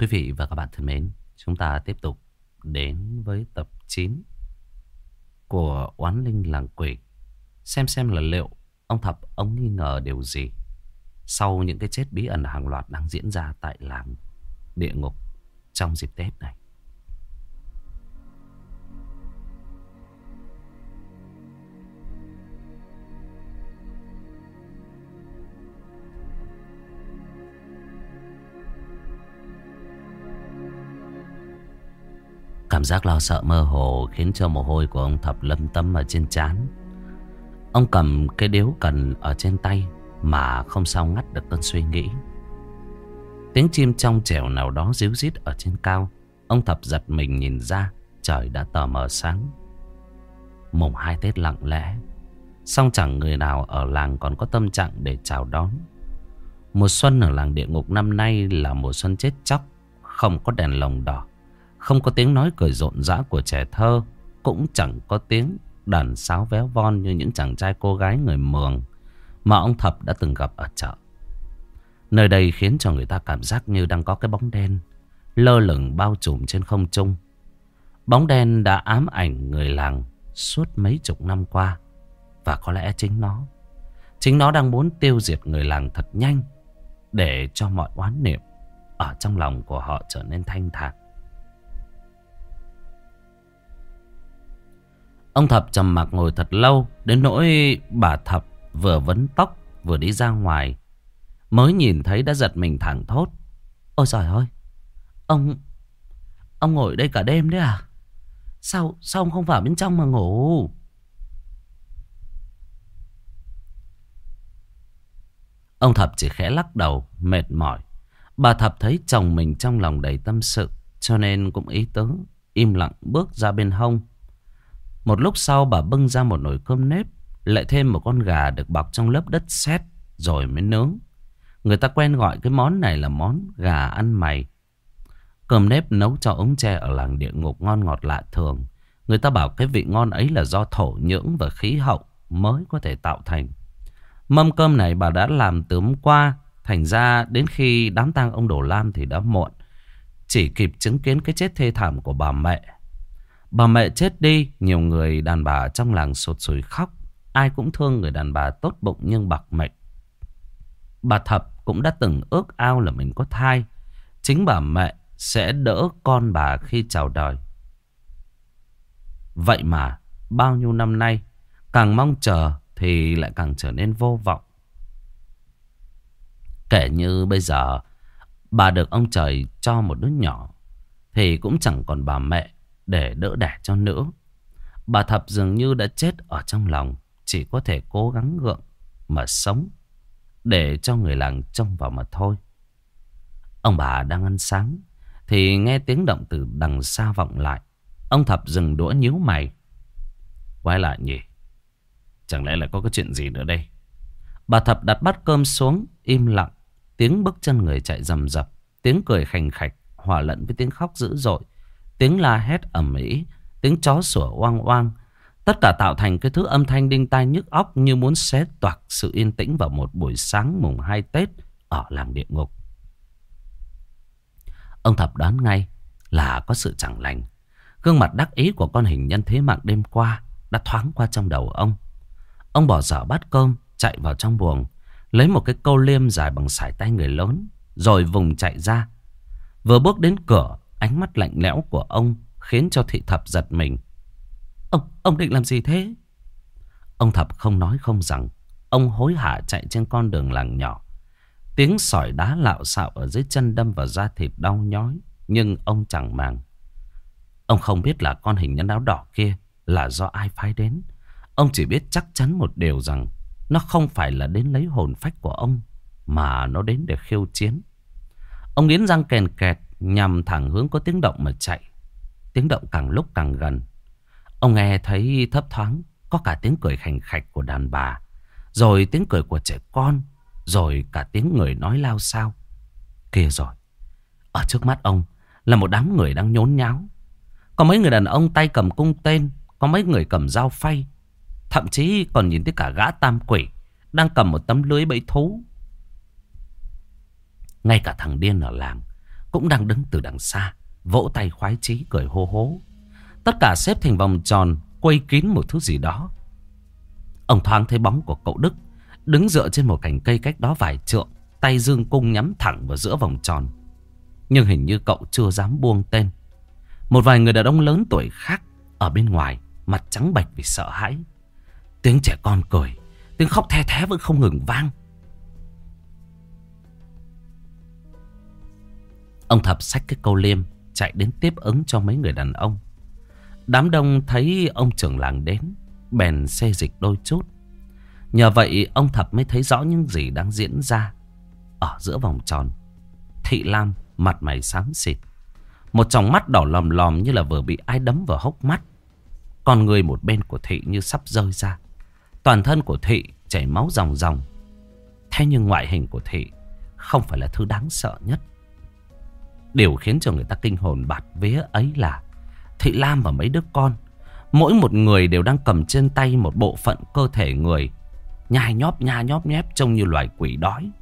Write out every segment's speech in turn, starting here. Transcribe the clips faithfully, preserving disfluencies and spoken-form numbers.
Quý vị và các bạn thân mến, chúng ta tiếp tục đến với tập chín của Oán Linh Làng Quỷ. Xem xem là liệu ông Thập ông nghi ngờ điều gì sau những cái chết bí ẩn hàng loạt đang diễn ra tại làng địa ngục trong dịp Tết này. Cảm giác lo sợ mơ hồ khiến cho mồ hôi của ông Thập lấm tấm ở trên trán. Ông cầm cái điếu cần ở trên tay mà không sao ngắt được cơn suy nghĩ. Tiếng chim trong trẻo nào đó ríu rít ở trên cao. Ông Thập giật mình nhìn ra, trời đã tờ mờ sáng. Mùng hai Tết lặng lẽ, song chẳng người nào ở làng còn có tâm trạng để chào đón. Mùa xuân ở làng địa ngục năm nay là mùa xuân chết chóc. Không có đèn lồng đỏ, không có tiếng nói cười rộn rã của trẻ thơ, cũng chẳng có tiếng đàn sáo véo von như những chàng trai cô gái người Mường mà ông Thập đã từng gặp ở chợ. Nơi đây khiến cho người ta cảm giác như đang có cái bóng đen lơ lửng bao trùm trên không trung. Bóng đen đã ám ảnh người làng suốt mấy chục năm qua. Và có lẽ chính nó Chính nó đang muốn tiêu diệt người làng thật nhanh, để cho mọi oán niệm ở trong lòng của họ trở nên thanh thản. Ông Thập trầm mặc ngồi thật lâu, đến nỗi bà Thập vừa vấn tóc vừa đi ra ngoài, mới nhìn thấy đã giật mình thảng thốt. Ôi trời ơi, Ông Ông ngồi đây cả đêm đấy à? Sao Sao ông không vào bên trong mà ngủ? Ông Thập chỉ khẽ lắc đầu mệt mỏi. Bà Thập thấy chồng mình trong lòng đầy tâm sự, cho nên cũng ý tứ im lặng bước ra bên hông. Một lúc sau bà bưng ra một nồi cơm nếp, lại thêm một con gà được bọc trong lớp đất sét rồi mới nướng. Người ta quen gọi cái món này là món gà ăn mày. Cơm nếp nấu cho ống tre ở làng địa ngục ngon ngọt lạ thường. Người ta bảo cái vị ngon ấy là do thổ nhưỡng và khí hậu mới có thể tạo thành. Mâm cơm này bà đã làm từ hôm qua, thành ra đến khi đám tang ông Đồ Lam thì đã muộn, chỉ kịp chứng kiến cái chết thê thảm của bà mẹ. Bà mẹ chết đi, nhiều người đàn bà trong làng sụt sùi khóc. Ai cũng thương người đàn bà tốt bụng nhưng bạc mệnh. Bà Thập cũng đã từng ước ao là mình có thai, chính bà mẹ sẽ đỡ con bà khi chào đời. Vậy mà bao nhiêu năm nay, càng mong chờ thì lại càng trở nên vô vọng. Kể như bây giờ bà được ông trời cho một đứa nhỏ, thì cũng chẳng còn bà mẹ để đỡ đẻ cho nữa. Bà Thập dường như đã chết ở trong lòng, chỉ có thể cố gắng gượng mà sống, để cho người làng trông vào mà thôi. Ông bà đang ăn sáng thì nghe tiếng động từ đằng xa vọng lại. Ông Thập dừng đũa nhíu mày. Quay lại nhỉ, chẳng lẽ lại có cái chuyện gì nữa đây? Bà Thập đặt bát cơm xuống, im lặng. Tiếng bước chân người chạy rầm rập, tiếng cười khành khạch hòa lẫn với tiếng khóc dữ dội, tiếng la hét ầm ĩ, tiếng chó sủa oang oang. Tất cả tạo thành cái thứ âm thanh đinh tai nhức óc, như muốn xé toạc sự yên tĩnh vào một buổi sáng mùng hai Tết ở làng địa ngục. Ông Thập đoán ngay là có sự chẳng lành. Gương mặt đắc ý của con hình nhân thế mạng đêm qua đã thoáng qua trong đầu ông. Ông bỏ dở bát cơm, chạy vào trong buồng, lấy một cái câu liêm dài bằng sải tay người lớn, rồi vùng chạy ra. Vừa bước đến cửa, ánh mắt lạnh lẽo của ông khiến cho thị Thập giật mình. Ông, ông định làm gì thế? Ông Thập không nói không rằng. Ông hối hả chạy trên con đường làng nhỏ. Tiếng sỏi đá lạo xạo ở dưới chân đâm vào da thịt đau nhói, nhưng ông chẳng màng. Ông không biết là con hình nhân áo đỏ kia là do ai phái đến. Ông chỉ biết chắc chắn một điều rằng nó không phải là đến lấy hồn phách của ông, mà nó đến để khiêu chiến. Ông nghiến răng kèn kẹt, nhằm thẳng hướng có tiếng động mà chạy. Tiếng động càng lúc càng gần. Ông nghe thấy thấp thoáng có cả tiếng cười khành khạch của đàn bà, rồi tiếng cười của trẻ con, rồi cả tiếng người nói lao xao. Kìa rồi, ở trước mắt ông là một đám người đang nhốn nháo. Có mấy người đàn ông tay cầm cung tên, có mấy người cầm dao phay, thậm chí còn nhìn thấy cả gã tam quỷ đang cầm một tấm lưới bẫy thú. Ngay cả thằng điên ở làng cũng đang đứng từ đằng xa, vỗ tay khoái chí cười hô hố. Tất cả xếp thành vòng tròn, quây kín một thứ gì đó. Ông thoáng thấy bóng của cậu Đức đứng dựa trên một cành cây cách đó vài trượng, tay dương cung nhắm thẳng vào giữa vòng tròn. Nhưng hình như cậu chưa dám buông tên. Một vài người đàn ông lớn tuổi khác ở bên ngoài, mặt trắng bệch vì sợ hãi. Tiếng trẻ con cười, tiếng khóc the thé vẫn không ngừng vang. Ông Thập xách cái câu liêm chạy đến tiếp ứng cho mấy người đàn ông. Đám đông thấy ông trưởng làng đến, bèn xê dịch đôi chút. Nhờ vậy ông Thập mới thấy rõ những gì đang diễn ra. Ở giữa vòng tròn, Thị Lam mặt mày xám xịt, một tròng mắt đỏ lòm lòm như là vừa bị ai đấm vào hốc mắt. Con người một bên của Thị như sắp rơi ra. Toàn thân của Thị chảy máu ròng ròng. Thế nhưng ngoại hình của Thị không phải là thứ đáng sợ nhất. Điều khiến cho người ta kinh hồn bạt vía ấy là Thị Lam và mấy đứa con, mỗi một người đều đang cầm trên tay một bộ phận cơ thể người, nhai nhóp nha nhóp nhép trông như loài quỷ đói.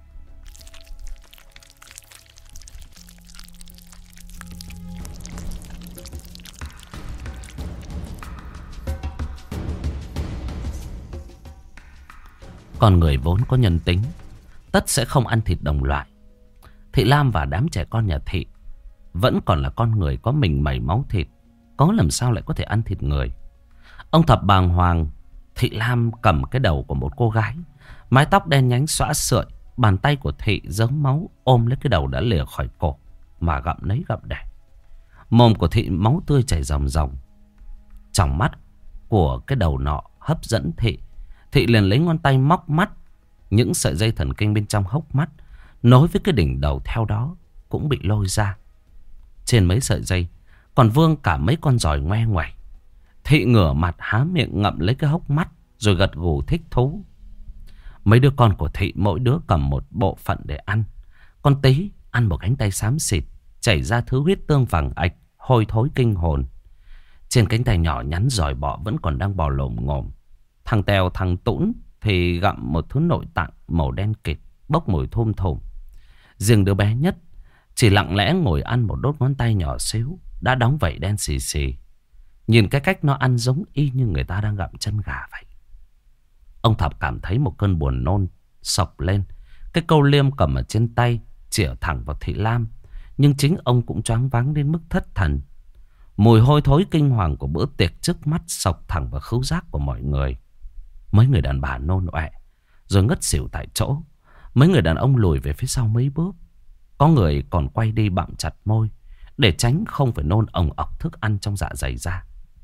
Con người vốn có nhân tính, tất sẽ không ăn thịt đồng loại. Thị Lam và đám trẻ con nhà Thị vẫn còn là con người có mình mẩy máu thịt, có làm sao lại có thể ăn thịt người. Ông Thập bàng hoàng. Thị Lam cầm cái đầu của một cô gái, mái tóc đen nhánh xõa sợi. Bàn tay của Thị dớm máu ôm lấy cái đầu đã lìa khỏi cổ mà gặm lấy gặm để. Mồm của Thị máu tươi chảy ròng ròng. Trong mắt của cái đầu nọ hấp dẫn Thị. Thị liền lấy ngón tay móc mắt. Những sợi dây thần kinh bên trong hốc mắt nối với cái đỉnh đầu theo đó cũng bị lôi ra. Trên mấy sợi dây còn vương cả mấy con giòi ngoe ngoẩy. Thị ngửa mặt há miệng ngậm lấy cái hốc mắt rồi gật gù thích thú. Mấy đứa con của Thị mỗi đứa cầm một bộ phận để ăn. Con Tí ăn một cánh tay xám xịt, chảy ra thứ huyết tương vàng ạch, hôi thối kinh hồn. Trên cánh tay nhỏ nhắn giòi bọ vẫn còn đang bò lồm ngồm. Thằng Tèo thằng Tũn thì gặm một thứ nội tạng màu đen kịt, bốc mùi thum thùm. Riêng đứa bé nhất chỉ lặng lẽ ngồi ăn một đốt ngón tay nhỏ xíu, đã đóng vảy đen xì xì. Nhìn cái cách nó ăn giống y như người ta đang gặm chân gà vậy. Ông Thập cảm thấy một cơn buồn nôn sộc lên. Cái câu liêm cầm ở trên tay chĩa thẳng vào Thị Lam. Nhưng chính ông cũng choáng váng đến mức thất thần. Mùi hôi thối kinh hoàng của bữa tiệc trước mắt sộc thẳng vào khứu giác của mọi người. Mấy người đàn bà nôn ọe rồi ngất xỉu tại chỗ. Mấy người đàn ông lùi về phía sau mấy bước. Có người còn quay đi bặm chặt môi để tránh không phải nôn ồng ọc thức ăn trong dạ dày ra.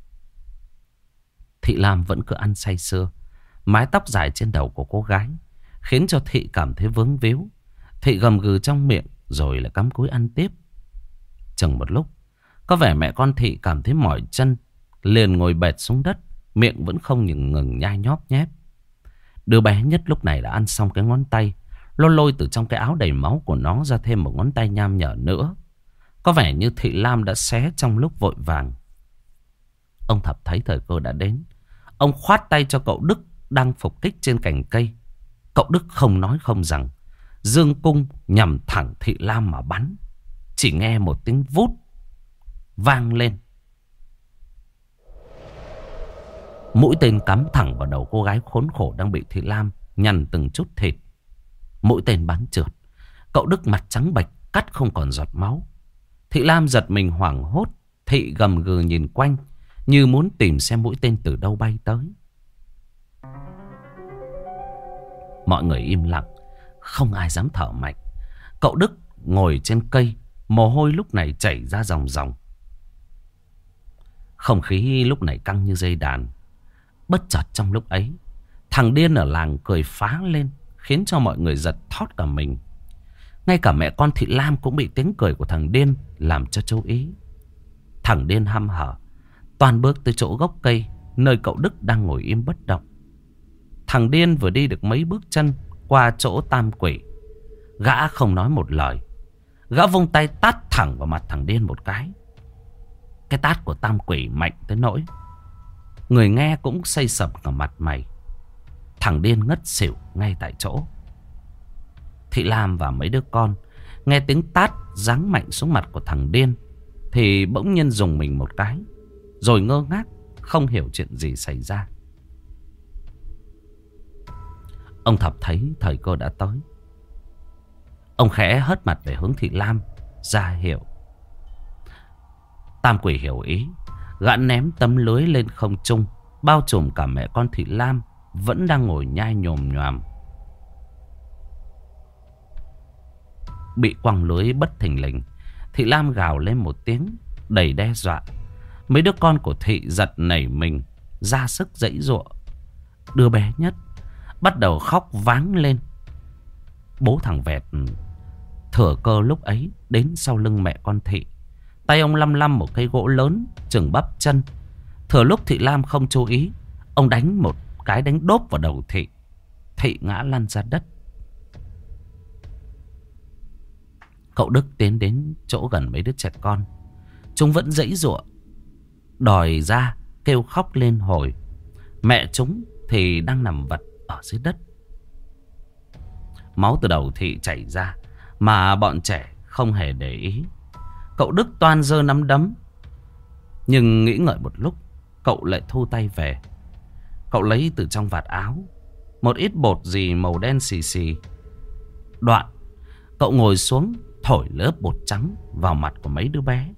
Thị Lam vẫn cứ ăn say sưa. Mái tóc dài trên đầu của cô gái khiến cho Thị cảm thấy vướng víu. Thị gầm gừ trong miệng rồi lại cắm cúi ăn tiếp. Chừng một lúc, có vẻ mẹ con Thị cảm thấy mỏi chân, liền ngồi bệt xuống đất, miệng vẫn không ngừng ngừng nhai nhóp nhép. Đứa bé nhất lúc này đã ăn xong cái ngón tay, lôi lôi từ trong cái áo đầy máu của nó ra thêm một ngón tay nham nhở nữa. Có vẻ như Thị Lam đã xé trong lúc vội vàng. Ông Thập thấy thời cơ đã đến. Ông khoát tay cho cậu Đức đang phục kích trên cành cây. Cậu Đức không nói không rằng, dương cung nhằm thẳng Thị Lam mà bắn. Chỉ nghe một tiếng vút vang lên. Mũi tên cắm thẳng vào đầu cô gái khốn khổ đang bị Thị Lam nhằn từng chút thịt. Mũi tên bắn trượt. Cậu Đức mặt trắng bệch, cắt không còn giọt máu. Thị Lam giật mình hoảng hốt. Thị gầm gừ nhìn quanh như muốn tìm xem mũi tên từ đâu bay tới. Mọi người im lặng, không ai dám thở mạnh. Cậu Đức ngồi trên cây, mồ hôi lúc này chảy ra ròng ròng. Không khí lúc này căng như dây đàn. Bất chợt trong lúc ấy, thằng điên ở làng cười phá lên, khiến cho mọi người giật thót cả mình. Ngay cả mẹ con Thị Lam cũng bị tiếng cười của thằng điên làm cho chú ý. Thằng điên hăm hở toàn bước tới chỗ gốc cây nơi cậu Đức đang ngồi im bất động. Thằng điên vừa đi được mấy bước chân qua chỗ tam quỷ, gã không nói một lời. Gã vung tay tát thẳng vào mặt thằng điên một cái. Cái tát của tam quỷ mạnh tới nỗi người nghe cũng xây sập cả mặt mày. Thằng điên ngất xỉu ngay tại chỗ. Thị Lam và mấy đứa con nghe tiếng tát giáng mạnh xuống mặt của thằng điên thì bỗng nhiên rùng mình một cái, rồi ngơ ngác không hiểu chuyện gì xảy ra. Ông Thập thấy thời cơ đã tới. Ông khẽ hất mặt về hướng Thị Lam ra hiệu. Tam Quỷ hiểu ý, gã ném tấm lưới lên không trung, bao trùm cả mẹ con Thị Lam vẫn đang ngồi nhai nhồm nhoàm. Bị quăng lưới bất thình lình, Thị Lam gào lên một tiếng đầy đe dọa. Mấy đứa con của Thị giật nảy mình, ra sức giãy giụa. Đứa bé nhất bắt đầu khóc váng lên. Bố thằng Vẹt thừa cơ lúc ấy đến sau lưng mẹ con Thị. Tay ông lăm lăm một cây gỗ lớn chừng bắp chân. Thừa lúc Thị Lam không chú ý, ông đánh một cái đánh đốp vào đầu Thị. Thị ngã lăn ra đất. Cậu Đức tiến đến chỗ gần mấy đứa trẻ con. Chúng vẫn giãy giụa, đòi ra kêu khóc lên hồi. Mẹ chúng thì đang nằm vật ở dưới đất. Máu từ đầu Thị chảy ra mà bọn trẻ không hề để ý. Cậu Đức toan giơ nắm đấm, nhưng nghĩ ngợi một lúc, cậu lại thu tay về. Cậu lấy từ trong vạt áo một ít bột gì màu đen xì xì. Đoạn cậu ngồi xuống thổi lớp bột trắng vào mặt của mấy đứa bé.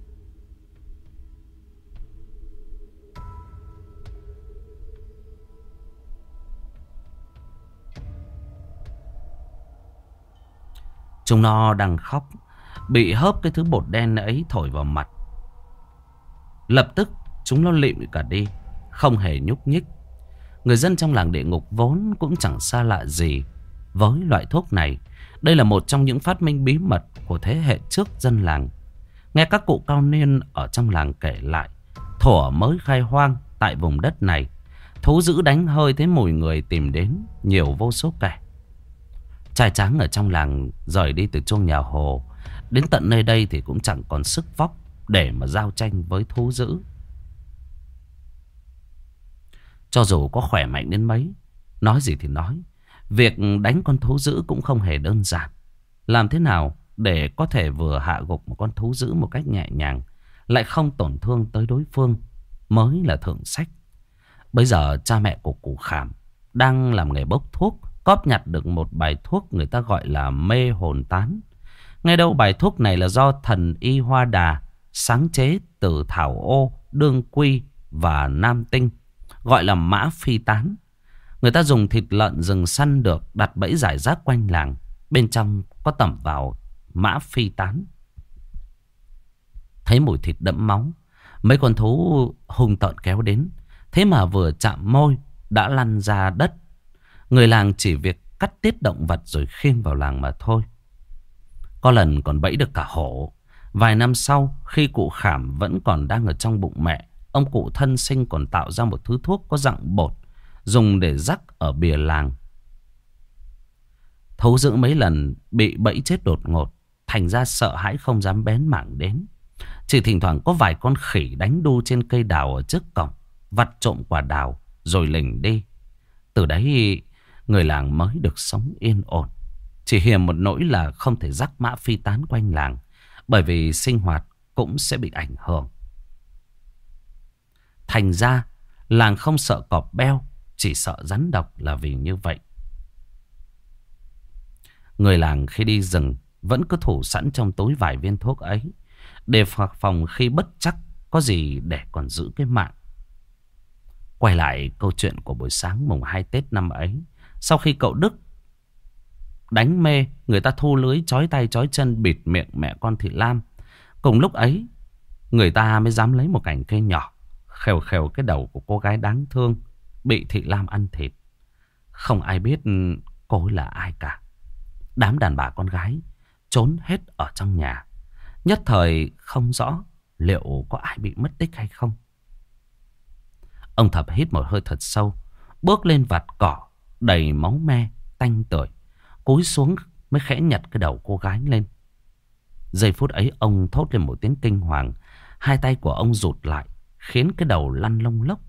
Chúng nó đang khóc, bị hớp cái thứ bột đen ấy thổi vào mặt. Lập tức chúng nó lịm cả đi, không hề nhúc nhích. Người dân trong làng địa ngục vốn cũng chẳng xa lạ gì với loại thuốc này. Đây là một trong những phát minh bí mật của thế hệ trước dân làng. Nghe các cụ cao niên ở trong làng kể lại, thuở mới khai hoang tại vùng đất này, thú dữ đánh hơi thấy mùi người tìm đến nhiều vô số kẻ. Trai tráng ở trong làng rời đi từ chuông nhà Hồ đến tận nơi đây thì cũng chẳng còn sức vóc để mà giao tranh với thú dữ. Cho dù có khỏe mạnh đến mấy, nói gì thì nói, việc đánh con thú dữ cũng không hề đơn giản. Làm thế nào để có thể vừa hạ gục một con thú dữ một cách nhẹ nhàng, lại không tổn thương tới đối phương, mới là thượng sách. Bây giờ cha mẹ của cụ Khảm đang làm nghề bốc thuốc, cóp nhặt được một bài thuốc người ta gọi là mê hồn tán. Nghe đâu bài thuốc này là do thần y Hoa Đà sáng chế từ thảo ô, đương quy và nam tinh, gọi là mã phi tán. Người ta dùng thịt lợn rừng săn được đặt bẫy rải rác quanh làng, bên trong có tẩm vào mã phi tán. Thấy mùi thịt đẫm máu, mấy con thú hung tợn kéo đến, thế mà vừa chạm môi đã lăn ra đất. Người làng chỉ việc cắt tiết động vật rồi khiêng vào làng mà thôi. Có lần còn bẫy được cả hổ. Vài năm sau, khi cụ Khảm vẫn còn đang ở trong bụng mẹ, ông cụ thân sinh còn tạo ra một thứ thuốc có dạng bột, dùng để rắc ở bìa làng. Thú dữ mấy lần bị bẫy chết đột ngột, thành ra sợ hãi không dám bén mảng đến. Chỉ thỉnh thoảng có vài con khỉ đánh đu trên cây đào ở trước cổng, vặt trộm quả đào rồi lỉnh đi. Từ đấy người làng mới được sống yên ổn. Chỉ hiềm một nỗi là không thể rắc mã phi tán quanh làng, bởi vì sinh hoạt cũng sẽ bị ảnh hưởng. Thành ra làng không sợ cọp beo, chỉ sợ rắn độc là vì như vậy. Người làng khi đi rừng vẫn cứ thủ sẵn trong túi vài viên thuốc ấy, để phòng khi bất chắc có gì để còn giữ cái mạng. Quay lại câu chuyện của buổi sáng mùng hai Tết năm ấy, sau khi cậu Đức đánh mê, người ta thu lưới trói tay trói chân bịt miệng mẹ con Thị Lam. Cùng lúc ấy, người ta mới dám lấy một cành cây nhỏ khều khều cái đầu của cô gái đáng thương bị Thị Lam ăn thịt. Không ai biết cô ấy là ai cả. Đám đàn bà con gái trốn hết ở trong nhà. Nhất thời không rõ liệu có ai bị mất tích hay không. Ông Thập hít một hơi thật sâu, bước lên vạt cỏ đầy máu me tanh tưởi, cúi xuống mới khẽ nhặt cái đầu cô gái lên. Giây phút ấy ông thốt lên một tiếng kinh hoàng. Hai tay của ông rụt lại, khiến cái đầu lăn lông lốc.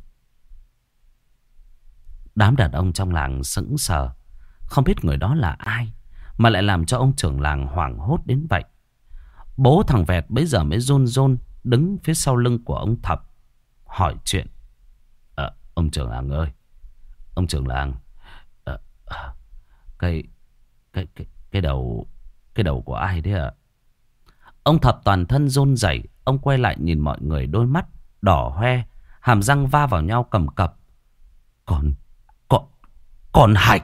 Đám đàn ông trong làng sững sờ, không biết người đó là ai mà lại làm cho ông trưởng làng hoảng hốt đến vậy. Bố thằng Vẹt bấy giờ mới run run đứng phía sau lưng của ông Thập hỏi chuyện. Ờ, ông trưởng làng ơi, ông trưởng làng, ờ, cái, cái, cái, cái đầu, cái đầu của ai đấy ạ? Ông Thập toàn thân run rẩy, ông quay lại nhìn mọi người, đôi mắt đỏ hoe, hàm răng va vào nhau cầm cập. Con, con, con Hạch.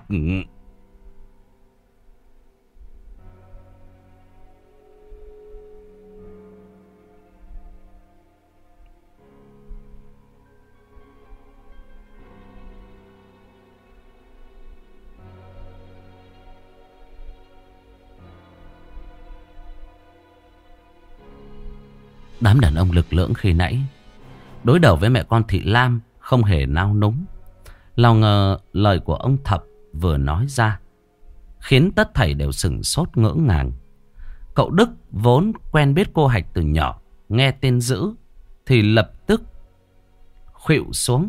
Đám đàn ông lực lưỡng khi nãy đối đầu với mẹ con Thị Lam không hề nao núng. Nào ngờ lời của ông Thập vừa nói ra khiến tất thảy đều sửng sốt ngỡ ngàng. Cậu Đức vốn quen biết cô Hạch từ nhỏ, nghe tên dữ thì lập tức khuỵu xuống.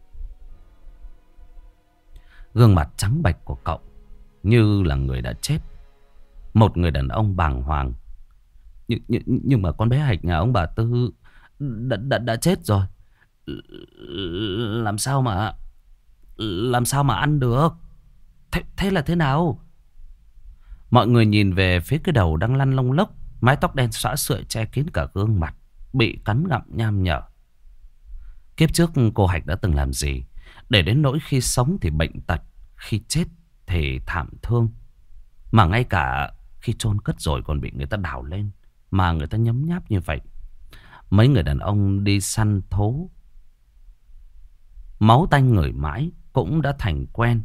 Gương mặt trắng bệch của cậu như là người đã chết. Một người đàn ông bàng hoàng. Nhưng, nhưng, nhưng mà con bé Hạch nhà ông bà Tư đã, đã, đã chết rồi. Làm sao mà Làm sao mà ăn được? Thế, thế là thế nào? Mọi người nhìn về phía cái đầu đang lăn lông lốc, mái tóc đen xõa xượi che kín cả gương mặt, bị cắn gặm nham nhở. Kiếp trước cô Hạch đã từng làm gì để đến nỗi khi sống thì bệnh tật, khi chết thì thảm thương, mà ngay cả khi chôn cất rồi còn bị người ta đào lên mà người ta nhấm nháp như vậy. Mấy người đàn ông đi săn thố, máu tanh ngửi mãi cũng đã thành quen.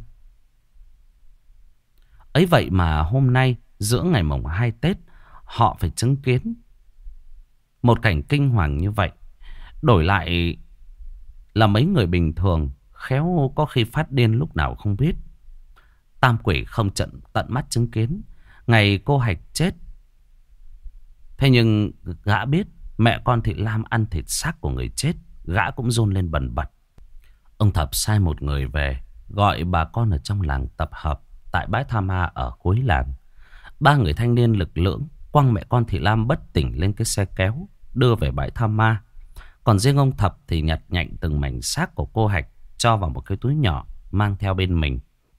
Ấy vậy mà hôm nay giữa ngày mồng hai Tết, họ phải chứng kiến một cảnh kinh hoàng như vậy. Đổi lại là mấy người bình thường, khéo có khi phát điên lúc nào không biết. Tam Quỷ không trận tận mắt chứng kiến ngày cô Hạch chết. Thế nhưng gã biết mẹ con Thị Lam ăn thịt xác của người chết, gã cũng run lên bần bật. Ông Thập sai một người về gọi bà con ở trong làng tập hợp tại bãi tha ma ở cuối làng. Ba người thanh niên lực lưỡng quăng mẹ con Thị Lam bất tỉnh lên cái xe kéo đưa về bãi tha ma. Còn riêng ông Thập thì nhặt nhạnh từng mảnh xác của cô Hạch cho vào một cái túi nhỏ mang theo bên mình.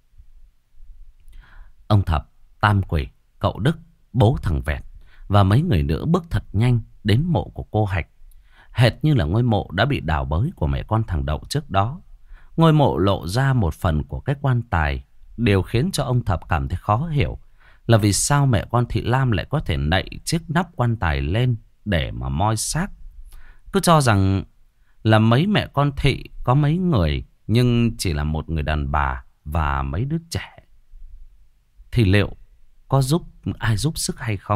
Ông Thập, Tam Quỷ, cậu Đức, bố thằng Vẹt và mấy người nữa bước thật nhanh đến mộ của cô Hạch. Hệt như là ngôi mộ đã bị đào bới của mẹ con thằng Đậu trước đó. Ngôi mộ lộ ra một phần của cái quan tài. Điều khiến cho ông Thập cảm thấy khó hiểu là vì sao mẹ con Thị Lam lại có thể nạy chiếc nắp quan tài lên để mà moi xác. Cứ cho rằng là mấy mẹ con Thị có mấy người, nhưng chỉ là một người đàn bà và mấy đứa trẻ. Thì liệu có giúp ai giúp sức hay không?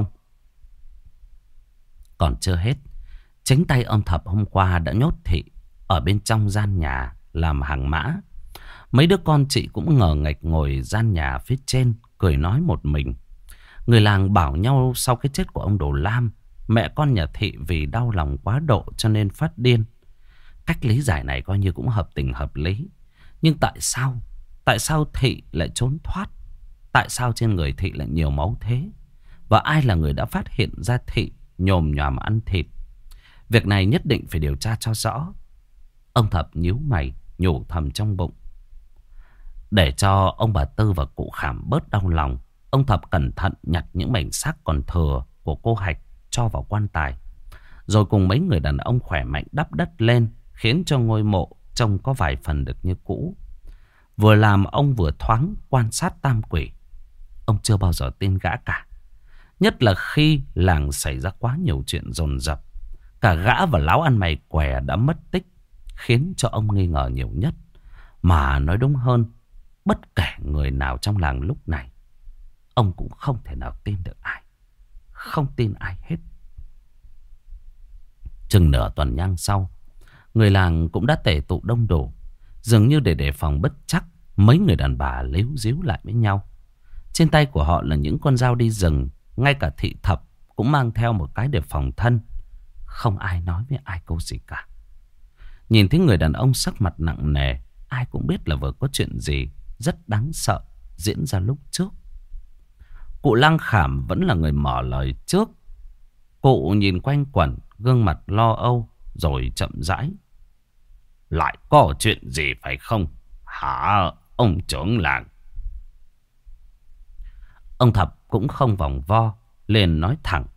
Còn chưa hết, chính tay ông Thập hôm qua đã nhốt Thị ở bên trong gian nhà làm hàng mã. Mấy đứa con chị cũng ngờ nghệch ngồi gian nhà phía trên, cười nói một mình. Người làng bảo nhau sau cái chết của ông Đồ Lam, mẹ con nhà Thị vì đau lòng quá độ cho nên phát điên. Cách lý giải này coi như cũng hợp tình hợp lý. Nhưng tại sao? Tại sao Thị lại trốn thoát? Tại sao trên người Thị lại nhiều máu thế? Và ai là người đã phát hiện ra Thị nhồm nhòm ăn thịt? Việc này nhất định phải điều tra cho rõ. Ông Thập nhíu mày, nhủ thầm trong bụng. Để cho ông bà Tư và cụ Khảm bớt đau lòng, ông Thập cẩn thận nhặt những mảnh xác còn thừa của cô Hạch cho vào quan tài. Rồi cùng mấy người đàn ông khỏe mạnh đắp đất lên, khiến cho ngôi mộ trông có vài phần được như cũ. Vừa làm ông vừa thoáng quan sát Tam Quỷ. Ông chưa bao giờ tin gã cả. Nhất là khi làng xảy ra quá nhiều chuyện dồn dập. Cả gã và láo ăn mày què đã mất tích, khiến cho ông nghi ngờ nhiều nhất. Mà nói đúng hơn, bất kể người nào trong làng lúc này, ông cũng không thể nào tin được ai. Không tin ai hết. Chừng nửa tuần nhang sau, người làng cũng đã tề tụ đông đủ. Dường như để đề phòng bất chắc, mấy người đàn bà líu díu lại với nhau. Trên tay của họ là những con dao đi rừng. Ngay cả Thị Thập cũng mang theo một cái để phòng thân. Không ai nói với ai câu gì cả. Nhìn thấy người đàn ông sắc mặt nặng nề, ai cũng biết là vừa có chuyện gì rất đáng sợ diễn ra lúc trước. Cụ Lăng Khảm vẫn là người mở lời trước. Cụ nhìn quanh quẩn, gương mặt lo âu, rồi chậm rãi. Lại có chuyện gì phải không? Hả ông trưởng làng? Ông Thập cũng không vòng vo, liền nói thẳng.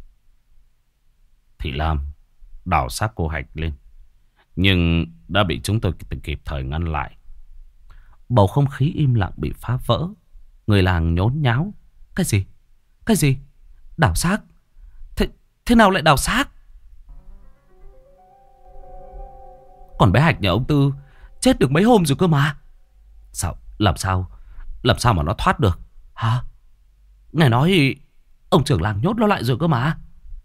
Thị Lam đào xác cô Hạch lên, nhưng đã bị chúng tôi kịp thời ngăn lại. Bầu không khí im lặng bị phá vỡ. Người làng nhốn nháo. Cái gì? Cái gì? Đào xác? Thế, thế nào lại đào xác? Còn bé Hạch nhà ông Tư chết được mấy hôm rồi cơ mà. Sao? Làm sao? Làm sao mà nó thoát được? Hả? Nghe nói ông trưởng làng nhốt nó lại rồi cơ mà.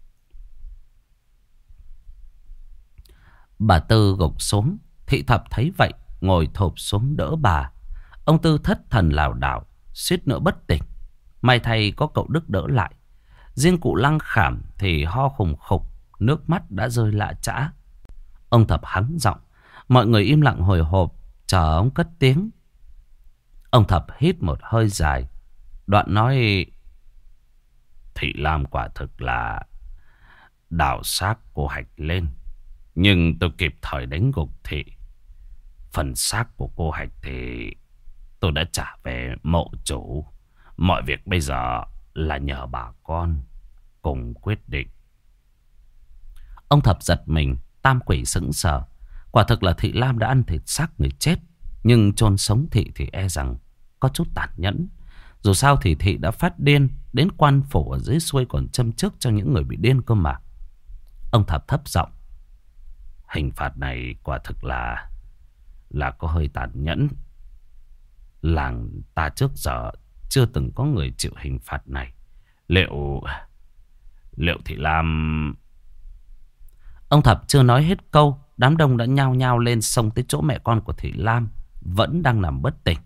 Bà Tư gục xuống. Thị Thập thấy vậy, ngồi thụp xuống đỡ bà. Ông Tư thất thần lảo đảo, suýt nữa bất tỉnh. May thay có cậu Đức đỡ lại. Riêng cụ Lăng Khảm thì ho khùng khục, nước mắt đã rơi lạ chã. Ông Thập hắng giọng. Mọi người im lặng hồi hộp, chờ ông cất tiếng. Ông Thập hít một hơi dài, đoạn nói: Thị Lam quả thực là đào xác cô Hạch lên, nhưng tôi kịp thời đánh gục thị. Phần xác của cô Hạch thì tôi đã trả về mộ chủ. Mọi việc bây giờ là nhờ bà con cùng quyết định. Ông Thập giật mình, tam quỷ sững sờ. Quả thực là Thị Lam đã ăn thịt xác người chết, nhưng chôn sống thị thì e rằng có chút tàn nhẫn. Dù sao thì thị đã phát điên, đến quan phủ ở dưới xuôi còn châm chước cho những người bị điên cơ mà. Ông Thập thấp giọng. Hình phạt này quả thực là Là có hơi tàn nhẫn. Làng ta trước giờ chưa từng có người chịu hình phạt này. Liệu Liệu Thị Lam... Ông Thập chưa nói hết câu, đám đông đã nhao nhao lên xông tới chỗ mẹ con của Thị Lam vẫn đang nằm bất tỉnh.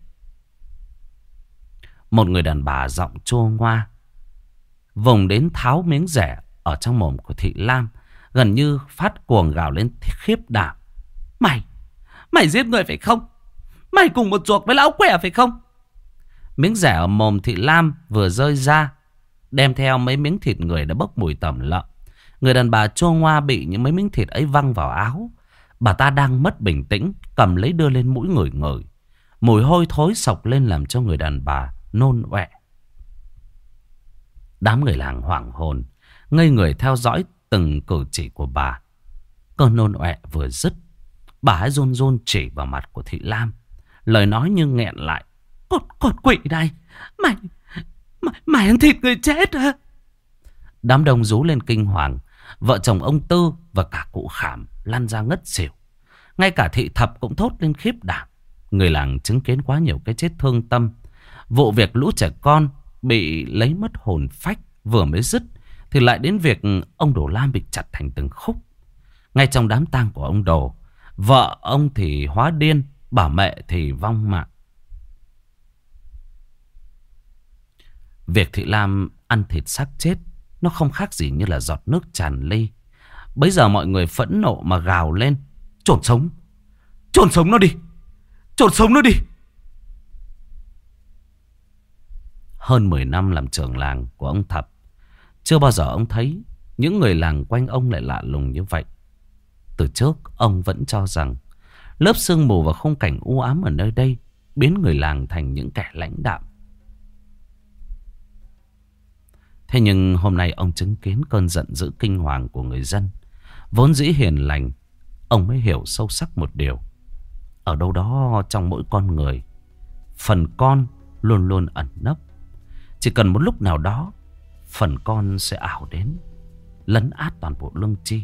Một người đàn bà giọng chua ngoa vùng đến tháo miếng rẻ ở trong mồm của Thị Lam, gần như phát cuồng gào lên khiếp đảm. Mày, mày giết người phải không? Mày cùng một ruột với lão quẻ phải không? Miếng rẻ ở mồm Thị Lam vừa rơi ra, đem theo mấy miếng thịt người đã bốc mùi tẩm lợm. Người đàn bà chua ngoa bị những mấy miếng thịt ấy văng vào áo. Bà ta đang mất bình tĩnh, cầm lấy đưa lên mũi ngửi ngửi. Mùi hôi thối sộc lên làm cho người đàn bà nôn ọe. Đám người làng hoảng hồn, ngây người theo dõi từng cử chỉ của bà. Cơn nôn ọe vừa dứt, bà ấy run run chỉ vào mặt của Thị Lam, lời nói như nghẹn lại. Con, con quỷ này, mày, mày, mày ăn thịt người chết hả? Đám đông rú lên kinh hoàng. Vợ chồng ông Tư và cả cụ Khảm lăn ra ngất xỉu. Ngay cả Thị Thập cũng thốt lên khiếp đảm. Người làng chứng kiến quá nhiều cái chết thương tâm. Vụ việc lũ trẻ con bị lấy mất hồn phách vừa mới dứt, thì lại đến việc ông Đồ Lam bị chặt thành từng khúc. Ngay trong đám tang của ông Đồ, vợ ông thì hóa điên, bà mẹ thì vong mạng. Việc Thị Lam ăn thịt xác chết nó không khác gì như là giọt nước tràn ly. Bấy giờ mọi người phẫn nộ mà gào lên. Chôn sống, chôn sống nó đi, chôn sống nó đi. Hơn mười năm làm trưởng làng của ông Thập, chưa bao giờ ông thấy những người làng quanh ông lại lạ lùng như vậy. Từ trước ông vẫn cho rằng lớp sương mù và khung cảnh u ám ở nơi đây biến người làng thành những kẻ lãnh đạm. Thế nhưng hôm nay ông chứng kiến cơn giận dữ kinh hoàng của người dân vốn dĩ hiền lành. Ông mới hiểu sâu sắc một điều. Ở đâu đó trong mỗi con người, phần con luôn luôn ẩn nấp. Chỉ cần một lúc nào đó, phần con sẽ ảo đến, lấn át toàn bộ lương tri.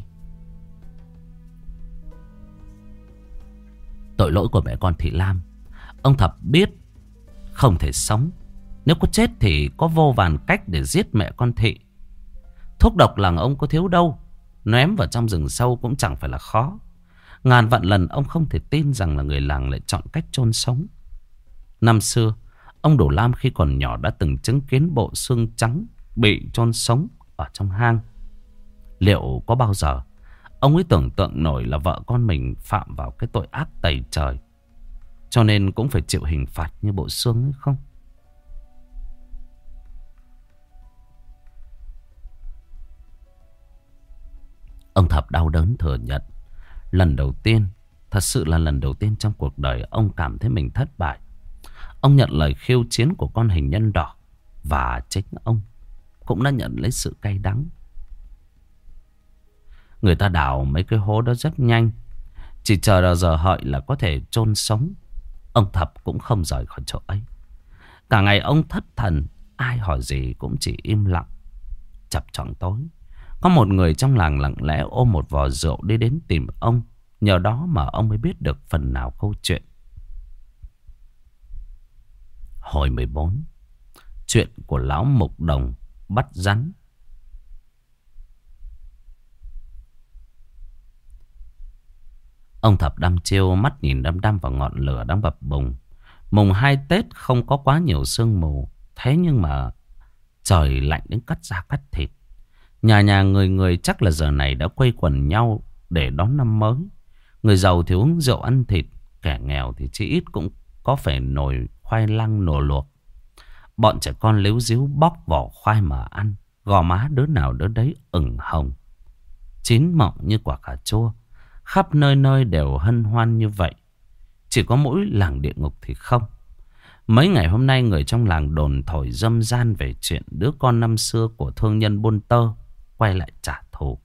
Tội lỗi của mẹ con Thị Lam, ông Thập biết không thể sống. Nếu có chết thì có vô vàn cách để giết mẹ con Thị. Thuốc độc làng ông có thiếu đâu, ném vào trong rừng sâu cũng chẳng phải là khó. Ngàn vạn lần ông không thể tin rằng là người làng lại chọn cách chôn sống. Năm xưa, ông Đồ Lam khi còn nhỏ đã từng chứng kiến bộ xương trắng bị chôn sống ở trong hang. Liệu có bao giờ ông ấy tưởng tượng nổi là vợ con mình phạm vào cái tội ác tày trời, cho nên cũng phải chịu hình phạt như bộ xương ấy không? Ông Thập đau đớn thừa nhận. Lần đầu tiên, thật sự là lần đầu tiên trong cuộc đời ông cảm thấy mình thất bại. Ông nhận lời khiêu chiến của con hình nhân đỏ. Và chính ông cũng đã nhận lấy sự cay đắng. Người ta đào mấy cái hố đó rất nhanh. Chỉ chờ到giờ hợi là có thể chôn sống. Ông Thập cũng không rời khỏi chỗ ấy. Cả ngày ông thất thần. Ai hỏi gì cũng chỉ im lặng. Chập choạng tối, có một người trong làng lặng lẽ ôm một vò rượu đi đến tìm ông. Nhờ đó mà ông mới biết được phần nào câu chuyện. Hồi mười bốn, chuyện của lão mục đồng bắt rắn. Ông Thập đăm chiêu, mắt nhìn đăm đăm vào ngọn lửa đang bập bùng. Mùng hai Tết không có quá nhiều sương mù. Thế nhưng mà trời lạnh đến cắt da cắt thịt. Nhà nhà người người chắc là giờ này đã quây quần nhau để đón năm mới. Người giàu thì uống rượu ăn thịt. Kẻ nghèo thì chỉ ít cũng có phải nồi khoai lang nồi luộc. Bọn trẻ con líu díu bóc vỏ khoai mà ăn. Gò má đứa nào đứa đấy ửng hồng, chín mọng như quả cà chua. Khắp nơi nơi đều hân hoan như vậy. Chỉ có mỗi làng địa ngục thì không. Mấy ngày hôm nay người trong làng đồn thổi râm ran về chuyện đứa con năm xưa của thương nhân buôn tơ quay lại trả thù.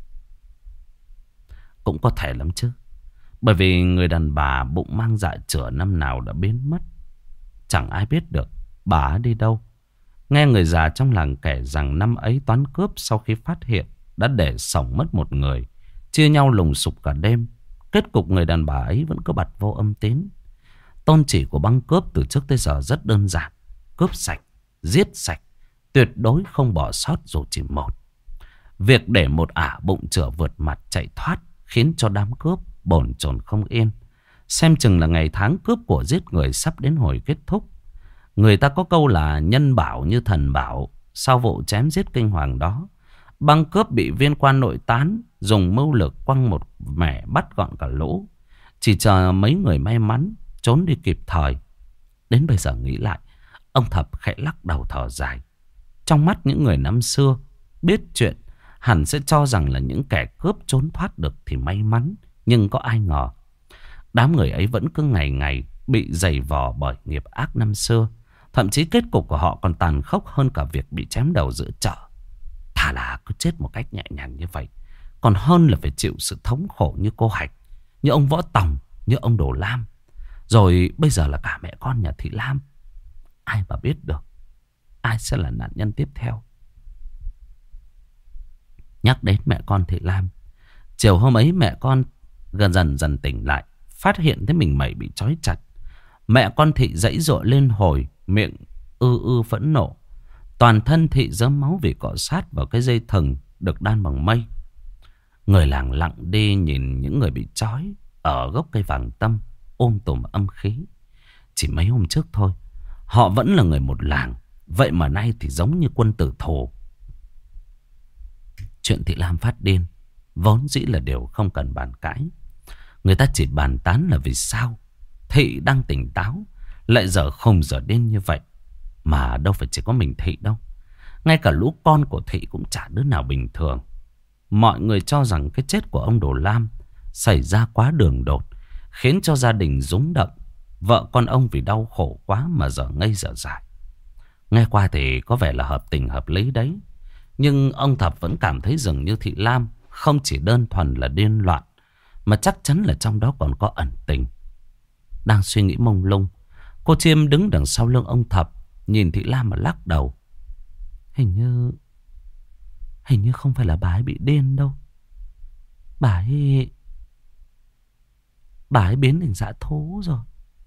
Cũng có thể lắm chứ. Bởi vì người đàn bà bụng mang dạ chửa năm nào đã biến mất. Chẳng ai biết được bà ấy đi đâu. Nghe người già trong làng kể rằng năm ấy toán cướp sau khi phát hiện đã để xổng mất một người, chia nhau lùng sục cả đêm. Kết cục người đàn bà ấy vẫn cứ bặt vô âm tín. Tôn chỉ của băng cướp từ trước tới giờ rất đơn giản: cướp sạch, giết sạch, tuyệt đối không bỏ sót dù chỉ một. Việc để một ả bụng chửa vượt mặt chạy thoát khiến cho đám cướp bồn chồn không yên. Xem chừng là ngày tháng cướp của giết người sắp đến hồi kết thúc. Người ta có câu là nhân bảo như thần bảo. Sau vụ chém giết kinh hoàng đó, băng cướp bị viên quan nội tán dùng mưu lược quăng một mẻ bắt gọn cả lũ. Chỉ chờ mấy người may mắn trốn đi kịp thời. Đến bây giờ nghĩ lại, ông Thập khẽ lắc đầu thở dài. Trong mắt những người năm xưa biết chuyện hẳn sẽ cho rằng là những kẻ cướp trốn thoát được thì may mắn. Nhưng có ai ngờ đám người ấy vẫn cứ ngày ngày bị giày vò bởi nghiệp ác năm xưa. Thậm chí kết cục của họ còn tàn khốc hơn cả việc bị chém đầu giữa chợ. Thà là cứ chết một cách nhẹ nhàng như vậy, còn hơn là phải chịu sự thống khổ như cô Hạch, như ông Võ Tòng, như ông Đồ Lam. Rồi bây giờ là cả mẹ con nhà Thị Lam. Ai mà biết được ai sẽ là nạn nhân tiếp theo. Nhắc đến mẹ con Thị Lam, chiều hôm ấy mẹ con gần dần dần tỉnh lại, phát hiện thấy mình mẩy bị trói chặt. Mẹ con Thị giãy giụa lên hồi, miệng ư ư phẫn nộ. Toàn thân Thị rớm máu vì cọ sát vào cái dây thừng được đan bằng mây. Người làng lặng đi nhìn những người bị trói ở gốc cây vàng tâm ôm tùm âm khí. Chỉ mấy hôm trước thôi, họ vẫn là người một làng, vậy mà nay thì giống như quân tử thù. Chuyện Thị Lam phát điên vốn dĩ là điều không cần bàn cãi. Người ta chỉ bàn tán là vì sao Thị đang tỉnh táo lại giờ không giờ điên như vậy. Mà đâu phải chỉ có mình Thị đâu, ngay cả lũ con của Thị cũng chả đứa nào bình thường. Mọi người cho rằng cái chết của ông Đồ Lam xảy ra quá đường đột, khiến cho gia đình rúng động. Vợ con ông vì đau khổ quá mà giờ ngây dở dại. Nghe qua thì có vẻ là hợp tình hợp lý đấy. Nhưng ông Thập vẫn cảm thấy dường như Thị Lam không chỉ đơn thuần là điên loạn, mà chắc chắn là trong đó còn có ẩn tình. Đang suy nghĩ mông lung, cô Chiêm đứng đằng sau lưng ông Thập, nhìn Thị Lam mà lắc đầu. Hình như Hình như không phải là bà ấy bị điên đâu. Bà ấy Bà ấy biến thành dã thú rồi.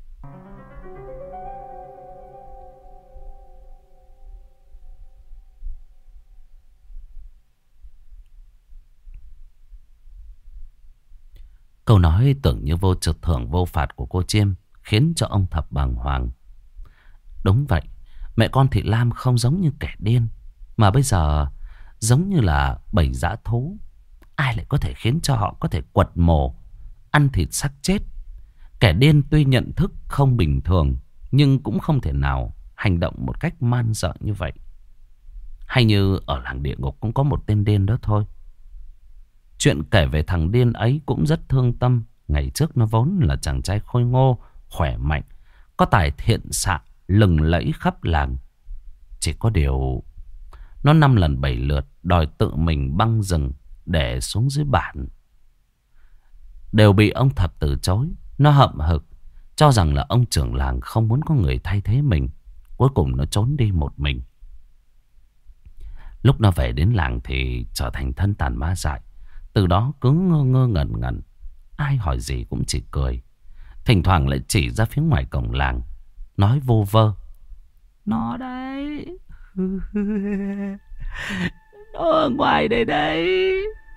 Câu nói tưởng như vô trực thưởng vô phạt của cô Chiêm khiến cho ông Thập bàng hoàng. Đúng vậy, mẹ con Thị Lam không giống như kẻ điên, mà bây giờ giống như là bầy dã thú. Ai lại có thể khiến cho họ có thể quật mổ, ăn thịt xác chết? Kẻ điên tuy nhận thức không bình thường, nhưng cũng không thể nào hành động một cách man dợ như vậy. Hay như ở làng địa ngục cũng có một tên điên đó thôi. Chuyện kể về thằng điên ấy cũng rất thương tâm. Ngày trước nó vốn là chàng trai khôi ngô, khỏe mạnh, có tài thiện xạ, lừng lẫy khắp làng. Chỉ có điều nó năm lần bảy lượt đòi tự mình băng rừng để xuống dưới bản, đều bị ông Thập từ chối. Nó hậm hực, cho rằng là ông trưởng làng không muốn có người thay thế mình. Cuối cùng nó trốn đi một mình. Lúc nó về đến làng thì trở thành thân tàn ma dại. Từ đó cứ ngơ ngơ ngẩn ngẩn, ai hỏi gì cũng chỉ cười. Thỉnh thoảng lại chỉ ra phía ngoài cổng làng, nói vô vơ: Nó đấy. Nó ở ngoài đây đấy.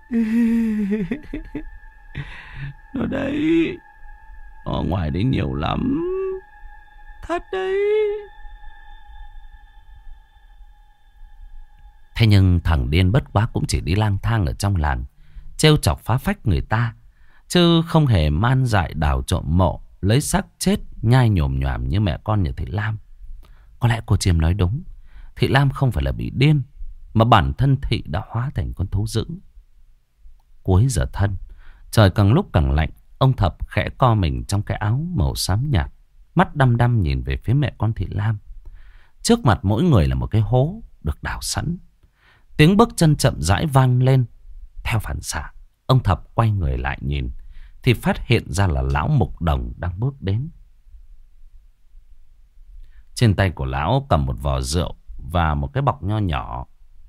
Nó đấy. Ở ngoài đấy nhiều lắm. Thật đấy. Thế nhưng thằng điên bất quá cũng chỉ đi lang thang ở trong làng, trêu chọc phá phách người ta, chứ không hề man dại đào trộm mộ, lấy xác chết nhai nhồm nhòm như mẹ con nhà Thị Lam. Có lẽ cô Chiêm nói đúng. Thị Lam không phải là bị điên, mà bản thân Thị đã hóa thành con thú dữ. Cuối giờ thân, trời càng lúc càng lạnh. Ông Thập khẽ co mình trong cái áo màu xám nhạt, mắt đăm đăm nhìn về phía mẹ con Thị Lam. Trước mặt mỗi người là một cái hố được đào sẵn. Tiếng bước chân chậm rãi vang lên. Theo phản xạ, ông Thập quay người lại nhìn, thì phát hiện ra là lão Mục Đồng đang bước đến. Trên tay của lão cầm một vò rượu và một cái bọc nho nhỏ.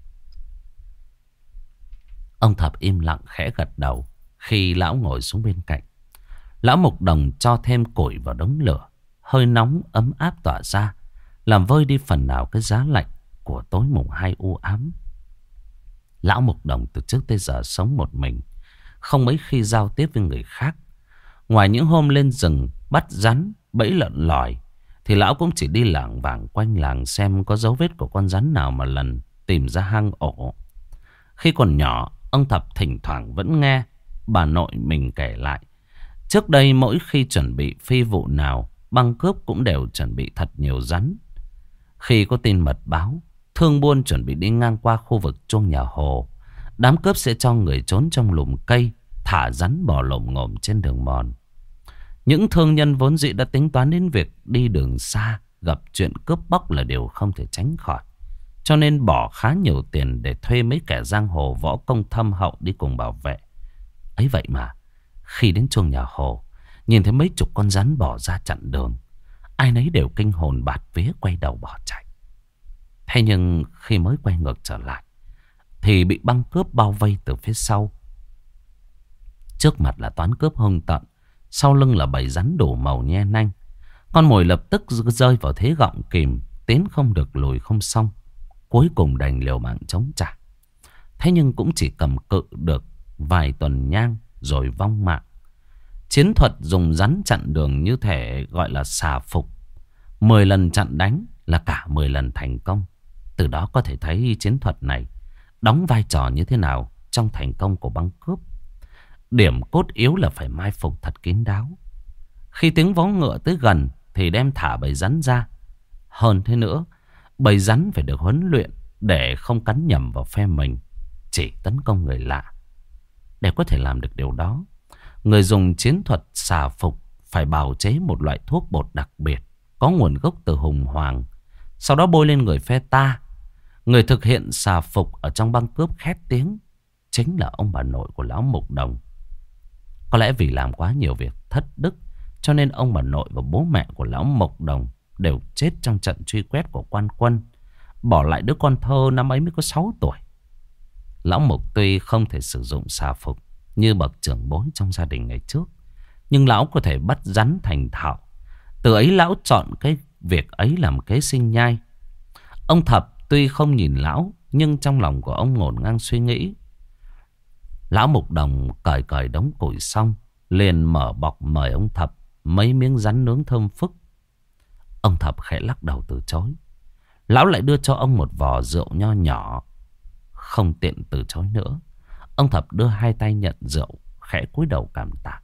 Ông Thập im lặng khẽ gật đầu khi lão ngồi xuống bên cạnh. Lão Mục Đồng cho thêm củi vào đống lửa. Hơi nóng ấm áp tỏa ra, làm vơi đi phần nào cái giá lạnh của tối mùng hai u ám. Lão Mục Đồng từ trước tới giờ sống một mình, không mấy khi giao tiếp với người khác. Ngoài những hôm lên rừng bắt rắn, bẫy lợn lòi, thì lão cũng chỉ đi lảng vảng quanh làng xem có dấu vết của con rắn nào mà lần tìm ra hang ổ. Khi còn nhỏ, ông Thập thỉnh thoảng vẫn nghe bà nội mình kể lại, trước đây mỗi khi chuẩn bị phi vụ nào, băng cướp cũng đều chuẩn bị thật nhiều rắn. Khi có tin mật báo thương buôn chuẩn bị đi ngang qua khu vực chuông nhà Hồ, đám cướp sẽ cho người trốn trong lùm cây, thả rắn bò lồm ngồm trên đường mòn. Những thương nhân vốn dĩ đã tính toán đến việc đi đường xa, gặp chuyện cướp bóc là điều không thể tránh khỏi, cho nên bỏ khá nhiều tiền để thuê mấy kẻ giang hồ võ công thâm hậu đi cùng bảo vệ. Ấy vậy mà khi đến chuông nhà Hồ, nhìn thấy mấy chục con rắn bò ra chặn đường, ai nấy đều kinh hồn bạt vía quay đầu bỏ chạy. Thế nhưng khi mới quay ngược trở lại thì bị băng cướp bao vây từ phía sau. Trước mặt là toán cướp hung tợn, sau lưng là bầy rắn đủ màu nhe nanh. Con mồi lập tức rơi vào thế gọng kìm, tiến không được lùi không xong, cuối cùng đành liều mạng chống trả. Thế nhưng cũng chỉ cầm cự được vài tuần nhang rồi vong mạng. Chiến thuật dùng rắn chặn đường như thể gọi là xà phục. Mười lần chặn đánh là cả mười lần thành công. Từ đó có thể thấy chiến thuật này đóng vai trò như thế nào trong thành công của băng cướp. Điểm cốt yếu là phải mai phục thật kín đáo. Khi tiếng vó ngựa tới gần thì đem thả bầy rắn ra. Hơn thế nữa, bầy rắn phải được huấn luyện để không cắn nhầm vào phe mình, chỉ tấn công người lạ. Để có thể làm được điều đó, người dùng chiến thuật xà phục phải bào chế một loại thuốc bột đặc biệt có nguồn gốc từ hùng hoàng, sau đó bôi lên người phe ta. Người thực hiện xà phục ở trong băng cướp khét tiếng chính là ông bà nội của lão Mục Đồng. Có lẽ vì làm quá nhiều việc thất đức, cho nên ông bà nội và bố mẹ của lão Mục Đồng đều chết trong trận truy quét của quan quân, bỏ lại đứa con thơ năm ấy mới có sáu tuổi. Lão Mục tuy không thể sử dụng xà phục như bậc trưởng bối trong gia đình ngày trước, nhưng lão có thể bắt rắn thành thạo. Từ ấy lão chọn cái việc ấy làm kế sinh nhai. Ông Thập tuy không nhìn lão, nhưng trong lòng của ông ngổn ngang suy nghĩ. Lão Mục Đồng cởi cởi đống củi xong, liền mở bọc mời ông Thập mấy miếng rắn nướng thơm phức. Ông Thập khẽ lắc đầu từ chối. Lão lại đưa cho ông một vò rượu nho nhỏ. Không tiện từ chối nữa, ông Thập đưa hai tay nhận rượu, khẽ cúi đầu cảm tạ.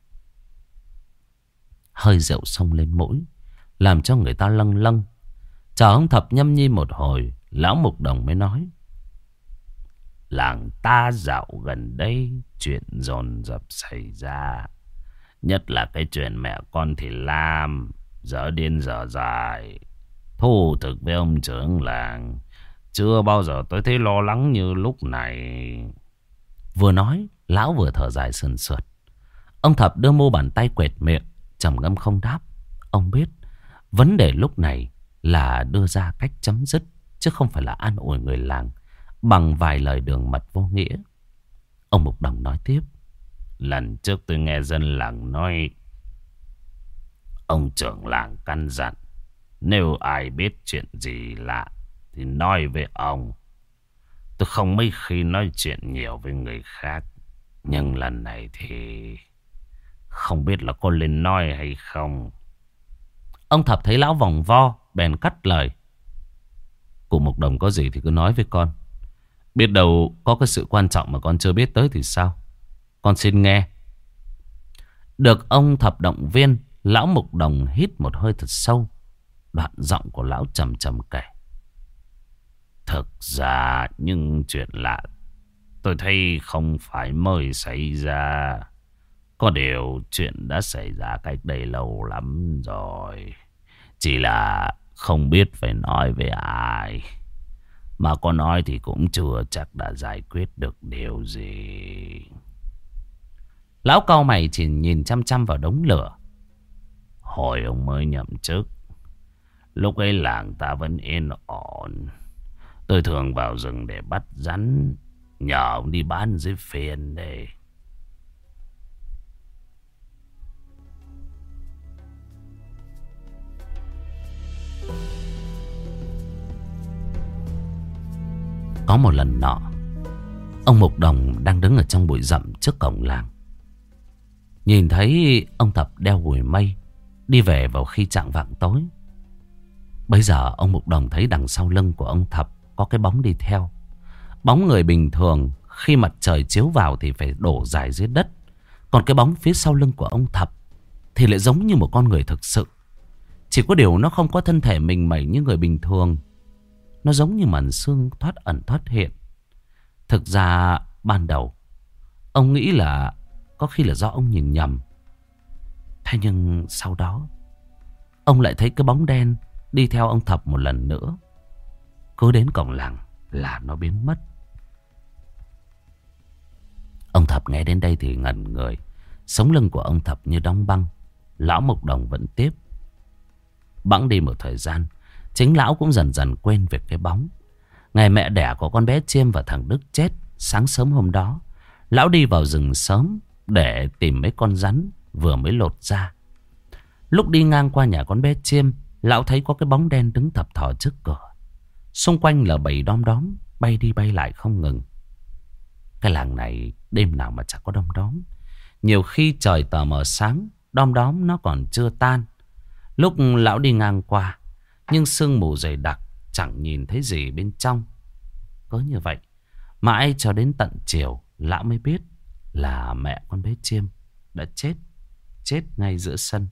Hơi rượu xông lên mũi, làm cho người ta lâng lâng. Chờ ông Thập nhâm nhi một hồi, lão Mục Đồng mới nói: Làng ta dạo gần đây chuyện dồn dập xảy ra. Nhất là cái chuyện mẹ con thì Lam dở điên dở dài, thù thực với ông trưởng làng. Chưa bao giờ tôi thấy lo lắng như lúc này. Vừa nói, lão vừa thở dài sườn sượt. Ông Thập đưa mu bàn tay quệt miệng, trầm ngâm không đáp. Ông biết vấn đề lúc này là đưa ra cách chấm dứt, chứ không phải là an ủi người làng bằng vài lời đường mật vô nghĩa. Ông Mục Đồng nói tiếp. Lần trước tôi nghe dân làng nói, ông trưởng làng căn dặn, nếu ai biết chuyện gì lạ thì nói với ông. Tôi không mấy khi nói chuyện nhiều với người khác, nhưng lần này thì không biết là có lên nói hay không. Ông Thập thấy lão vòng vo, bèn cắt lời. Cụ Mục Đồng có gì thì cứ nói với con. Biết đâu có cái sự quan trọng mà con chưa biết tới thì sao? Con xin nghe. Được ông Thập động viên, lão Mục Đồng hít một hơi thật sâu. Đoạn giọng của lão trầm trầm kể. Thực ra những chuyện lạ tôi thấy không phải mới xảy ra. Có điều chuyện đã xảy ra cách đây lâu lắm rồi. Chỉ là không biết phải nói với ai. Mà có nói thì cũng chưa chắc đã giải quyết được điều gì. Lão cau mày chỉ nhìn chăm chăm vào đống lửa. Hồi ông mới nhậm chức, lúc ấy làng ta vẫn yên ổn. Tôi thường vào rừng để bắt rắn, nhờ ông đi bán dưới phiên đây. Có một lần nọ, ông Mục Đồng đang đứng ở trong bụi rậm trước cổng làng. Nhìn thấy ông Thập đeo gùi mây đi về vào khi chạng vạng tối. Bây giờ ông Mục Đồng thấy đằng sau lưng của ông Thập có cái bóng đi theo. Bóng người bình thường khi mặt trời chiếu vào thì phải đổ dài dưới đất. Còn cái bóng phía sau lưng của ông Thập thì lại giống như một con người thực sự. Chỉ có điều nó không có thân thể mình mẩy như người bình thường. Nó giống như màn sương thoát ẩn thoát hiện. Thực ra ban đầu ông nghĩ là có khi là do ông nhìn nhầm. Thế nhưng sau đó ông lại thấy cái bóng đen đi theo ông Thập một lần nữa. Cứ đến cổng làng là nó biến mất. Ông Thập nghe đến đây thì ngẩn người. Sống lưng của ông Thập như đóng băng. Lão Mục Đồng vẫn tiếp. Bẵng đi một thời gian, chính lão cũng dần dần quên việc cái bóng. Ngày mẹ đẻ của con bé Chiêm và thằng Đức chết, sáng sớm hôm đó lão đi vào rừng sớm để tìm mấy con rắn vừa mới lột ra. Lúc đi ngang qua nhà con bé Chiêm, lão thấy có cái bóng đen đứng thập thò trước cửa. Xung quanh là bầy đom đóm bay đi bay lại không ngừng. Cái làng này đêm nào mà chả có đom đóm. Nhiều khi trời tờ mờ sáng, đom đóm nó còn chưa tan. Lúc lão đi ngang qua, nhưng sương mù dày đặc, chẳng nhìn thấy gì bên trong. Cứ như vậy, mãi cho đến tận chiều, lão mới biết là mẹ con bé Chiêm đã chết, chết ngay giữa sân.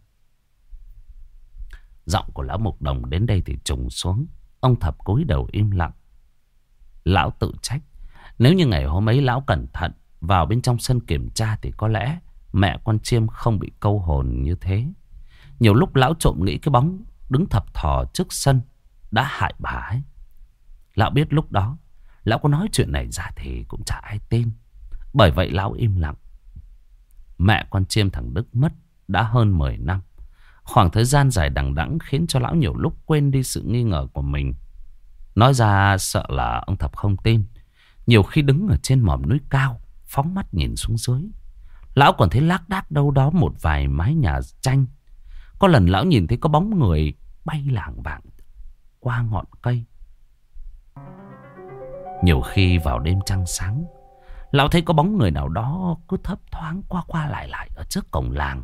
Giọng của lão Mục Đồng đến đây thì trùng xuống. Ông Thập cúi đầu im lặng. Lão tự trách, nếu như ngày hôm ấy lão cẩn thận vào bên trong sân kiểm tra thì có lẽ mẹ con Chiêm không bị câu hồn như thế. Nhiều lúc lão trộm nghĩ cái bóng đứng thập thò trước sân đã hại bà ấy. Lão biết lúc đó lão có nói chuyện này ra thì cũng chả ai tin. Bởi vậy lão im lặng. Mẹ con Chiêm thằng Đức mất đã hơn mười năm. Khoảng thời gian dài đằng đẵng khiến cho lão nhiều lúc quên đi sự nghi ngờ của mình. Nói ra sợ là ông Thập không tin. Nhiều khi đứng ở trên mỏm núi cao, phóng mắt nhìn xuống dưới, lão còn thấy lác đác đâu đó một vài mái nhà tranh. Có lần lão nhìn thấy có bóng người bay lảng vảng qua ngọn cây. Nhiều khi vào đêm trăng sáng, lão thấy có bóng người nào đó cứ thấp thoáng qua qua lại lại ở trước cổng làng.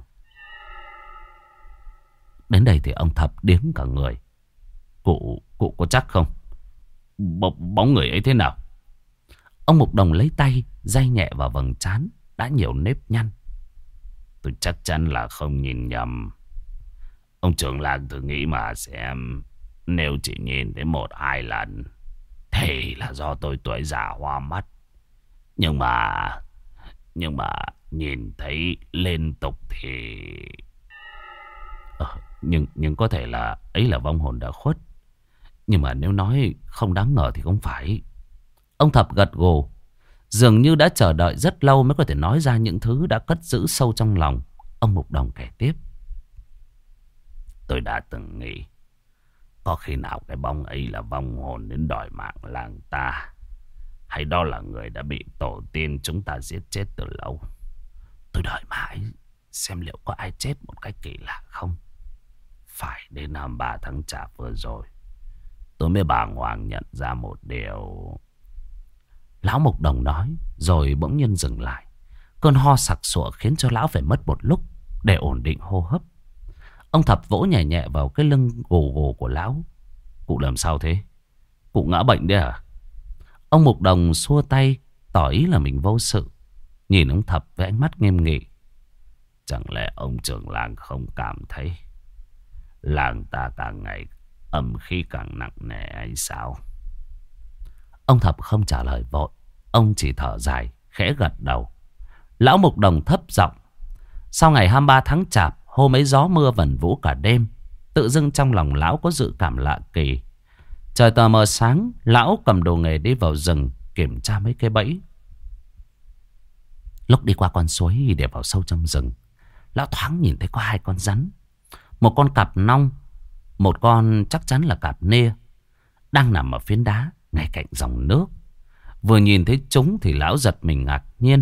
Đến đây thì ông Thập điếng cả người. Cụ, cụ có chắc không? B bóng người ấy thế nào? Ông Mục Đồng lấy tay day nhẹ vào vầng trán đã nhiều nếp nhăn. Tôi chắc chắn là không nhìn nhầm. Ông trưởng làng thử nghĩ mà xem, nếu chỉ nhìn thấy một hai lần thì là do tôi tuổi già hoa mắt. Nhưng mà Nhưng mà nhìn thấy liên tục thì ờ, Nhưng nhưng có thể là ấy là vong hồn đã khuất. Nhưng mà nếu nói không đáng ngờ thì không phải. Ông Thập gật gù, dường như đã chờ đợi rất lâu mới có thể nói ra những thứ đã cất giữ sâu trong lòng. Ông Mục Đồng kể tiếp. Tôi đã từng nghĩ có khi nào cái bóng ấy là vong hồn đến đòi mạng làng ta, hay đó là người đã bị tổ tiên chúng ta giết chết từ lâu. Tôi đợi mãi xem liệu có ai chết một cách kỳ lạ không. Phải đến năm ba tháng chạp vừa rồi tôi mới bàng hoàng nhận ra một điều. Lão Mục Đồng nói rồi bỗng nhiên dừng lại. Cơn ho sặc sụa khiến cho lão phải mất một lúc để ổn định hô hấp. Ông Thập vỗ nhẹ nhẹ vào cái lưng gù gù của lão. Cụ làm sao thế? Cụ ngã bệnh đấy à? Ông Mục Đồng xua tay tỏ ý là mình vô sự, nhìn ông Thập với ánh mắt nghiêm nghị. Chẳng lẽ ông trưởng làng không cảm thấy làng ta càng ngày âm khí càng nặng nề hay sao? Ông Thập không trả lời vội. Ông chỉ thở dài khẽ gật đầu. Lão Mục Đồng thấp giọng. Sau ngày hai mươi ba tháng chạp, hôm ấy gió mưa vần vũ cả đêm, tự dưng trong lòng lão có dự cảm lạ kỳ. Trời tờ mờ sáng, lão cầm đồ nghề đi vào rừng kiểm tra mấy cái bẫy. Lúc đi qua con suối để vào sâu trong rừng, lão thoáng nhìn thấy có hai con rắn. Một con cạp nong, một con chắc chắn là cạp nê, đang nằm ở phiến đá ngay cạnh dòng nước. Vừa nhìn thấy chúng thì lão giật mình ngạc nhiên.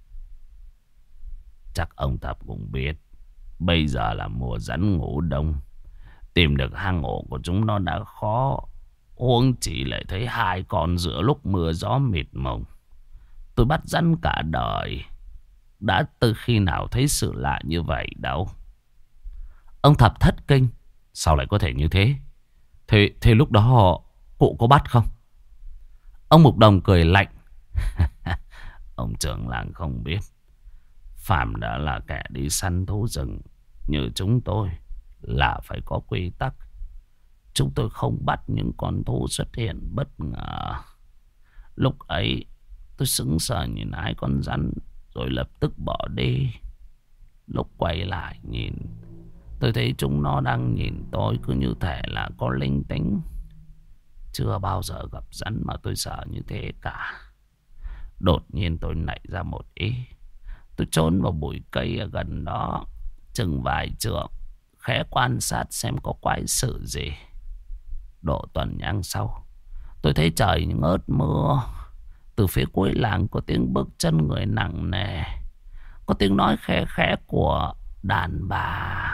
Chắc ông Thập cũng biết bây giờ là mùa rắn ngủ đông, tìm được hang ổ của chúng nó đã khó, huống chỉ lại thấy hai con giữa lúc mưa gió mịt mùng. Tôi bắt rắn cả đời, đã từ khi nào thấy sự lạ như vậy đâu. Ông Thập thất kinh. Sao lại có thể như thế? Thế, thế lúc đó họ, cụ có bắt không? Ông Mục Đồng cười lạnh. Ông trưởng làng không biết, phàm đã là kẻ đi săn thú rừng như chúng tôi là phải có quy tắc. Chúng tôi không bắt những con thú xuất hiện bất ngờ. Lúc ấy tôi sững sờ nhìn hai con rắn rồi lập tức bỏ đi. Lúc quay lại nhìn, tôi thấy chúng nó đang nhìn tôi cứ như thể là có linh tính. Chưa bao giờ gặp rắn mà tôi sợ như thế cả. Đột nhiên tôi nảy ra một ý. Tôi trốn vào bụi cây ở gần đó chừng vài trượng, khẽ quan sát xem có quái sự gì. Độ tuần nhang sau, tôi thấy trời ngớt mưa. Từ phía cuối làng có tiếng bước chân người nặng nề, có tiếng nói khẽ khẽ của đàn bà.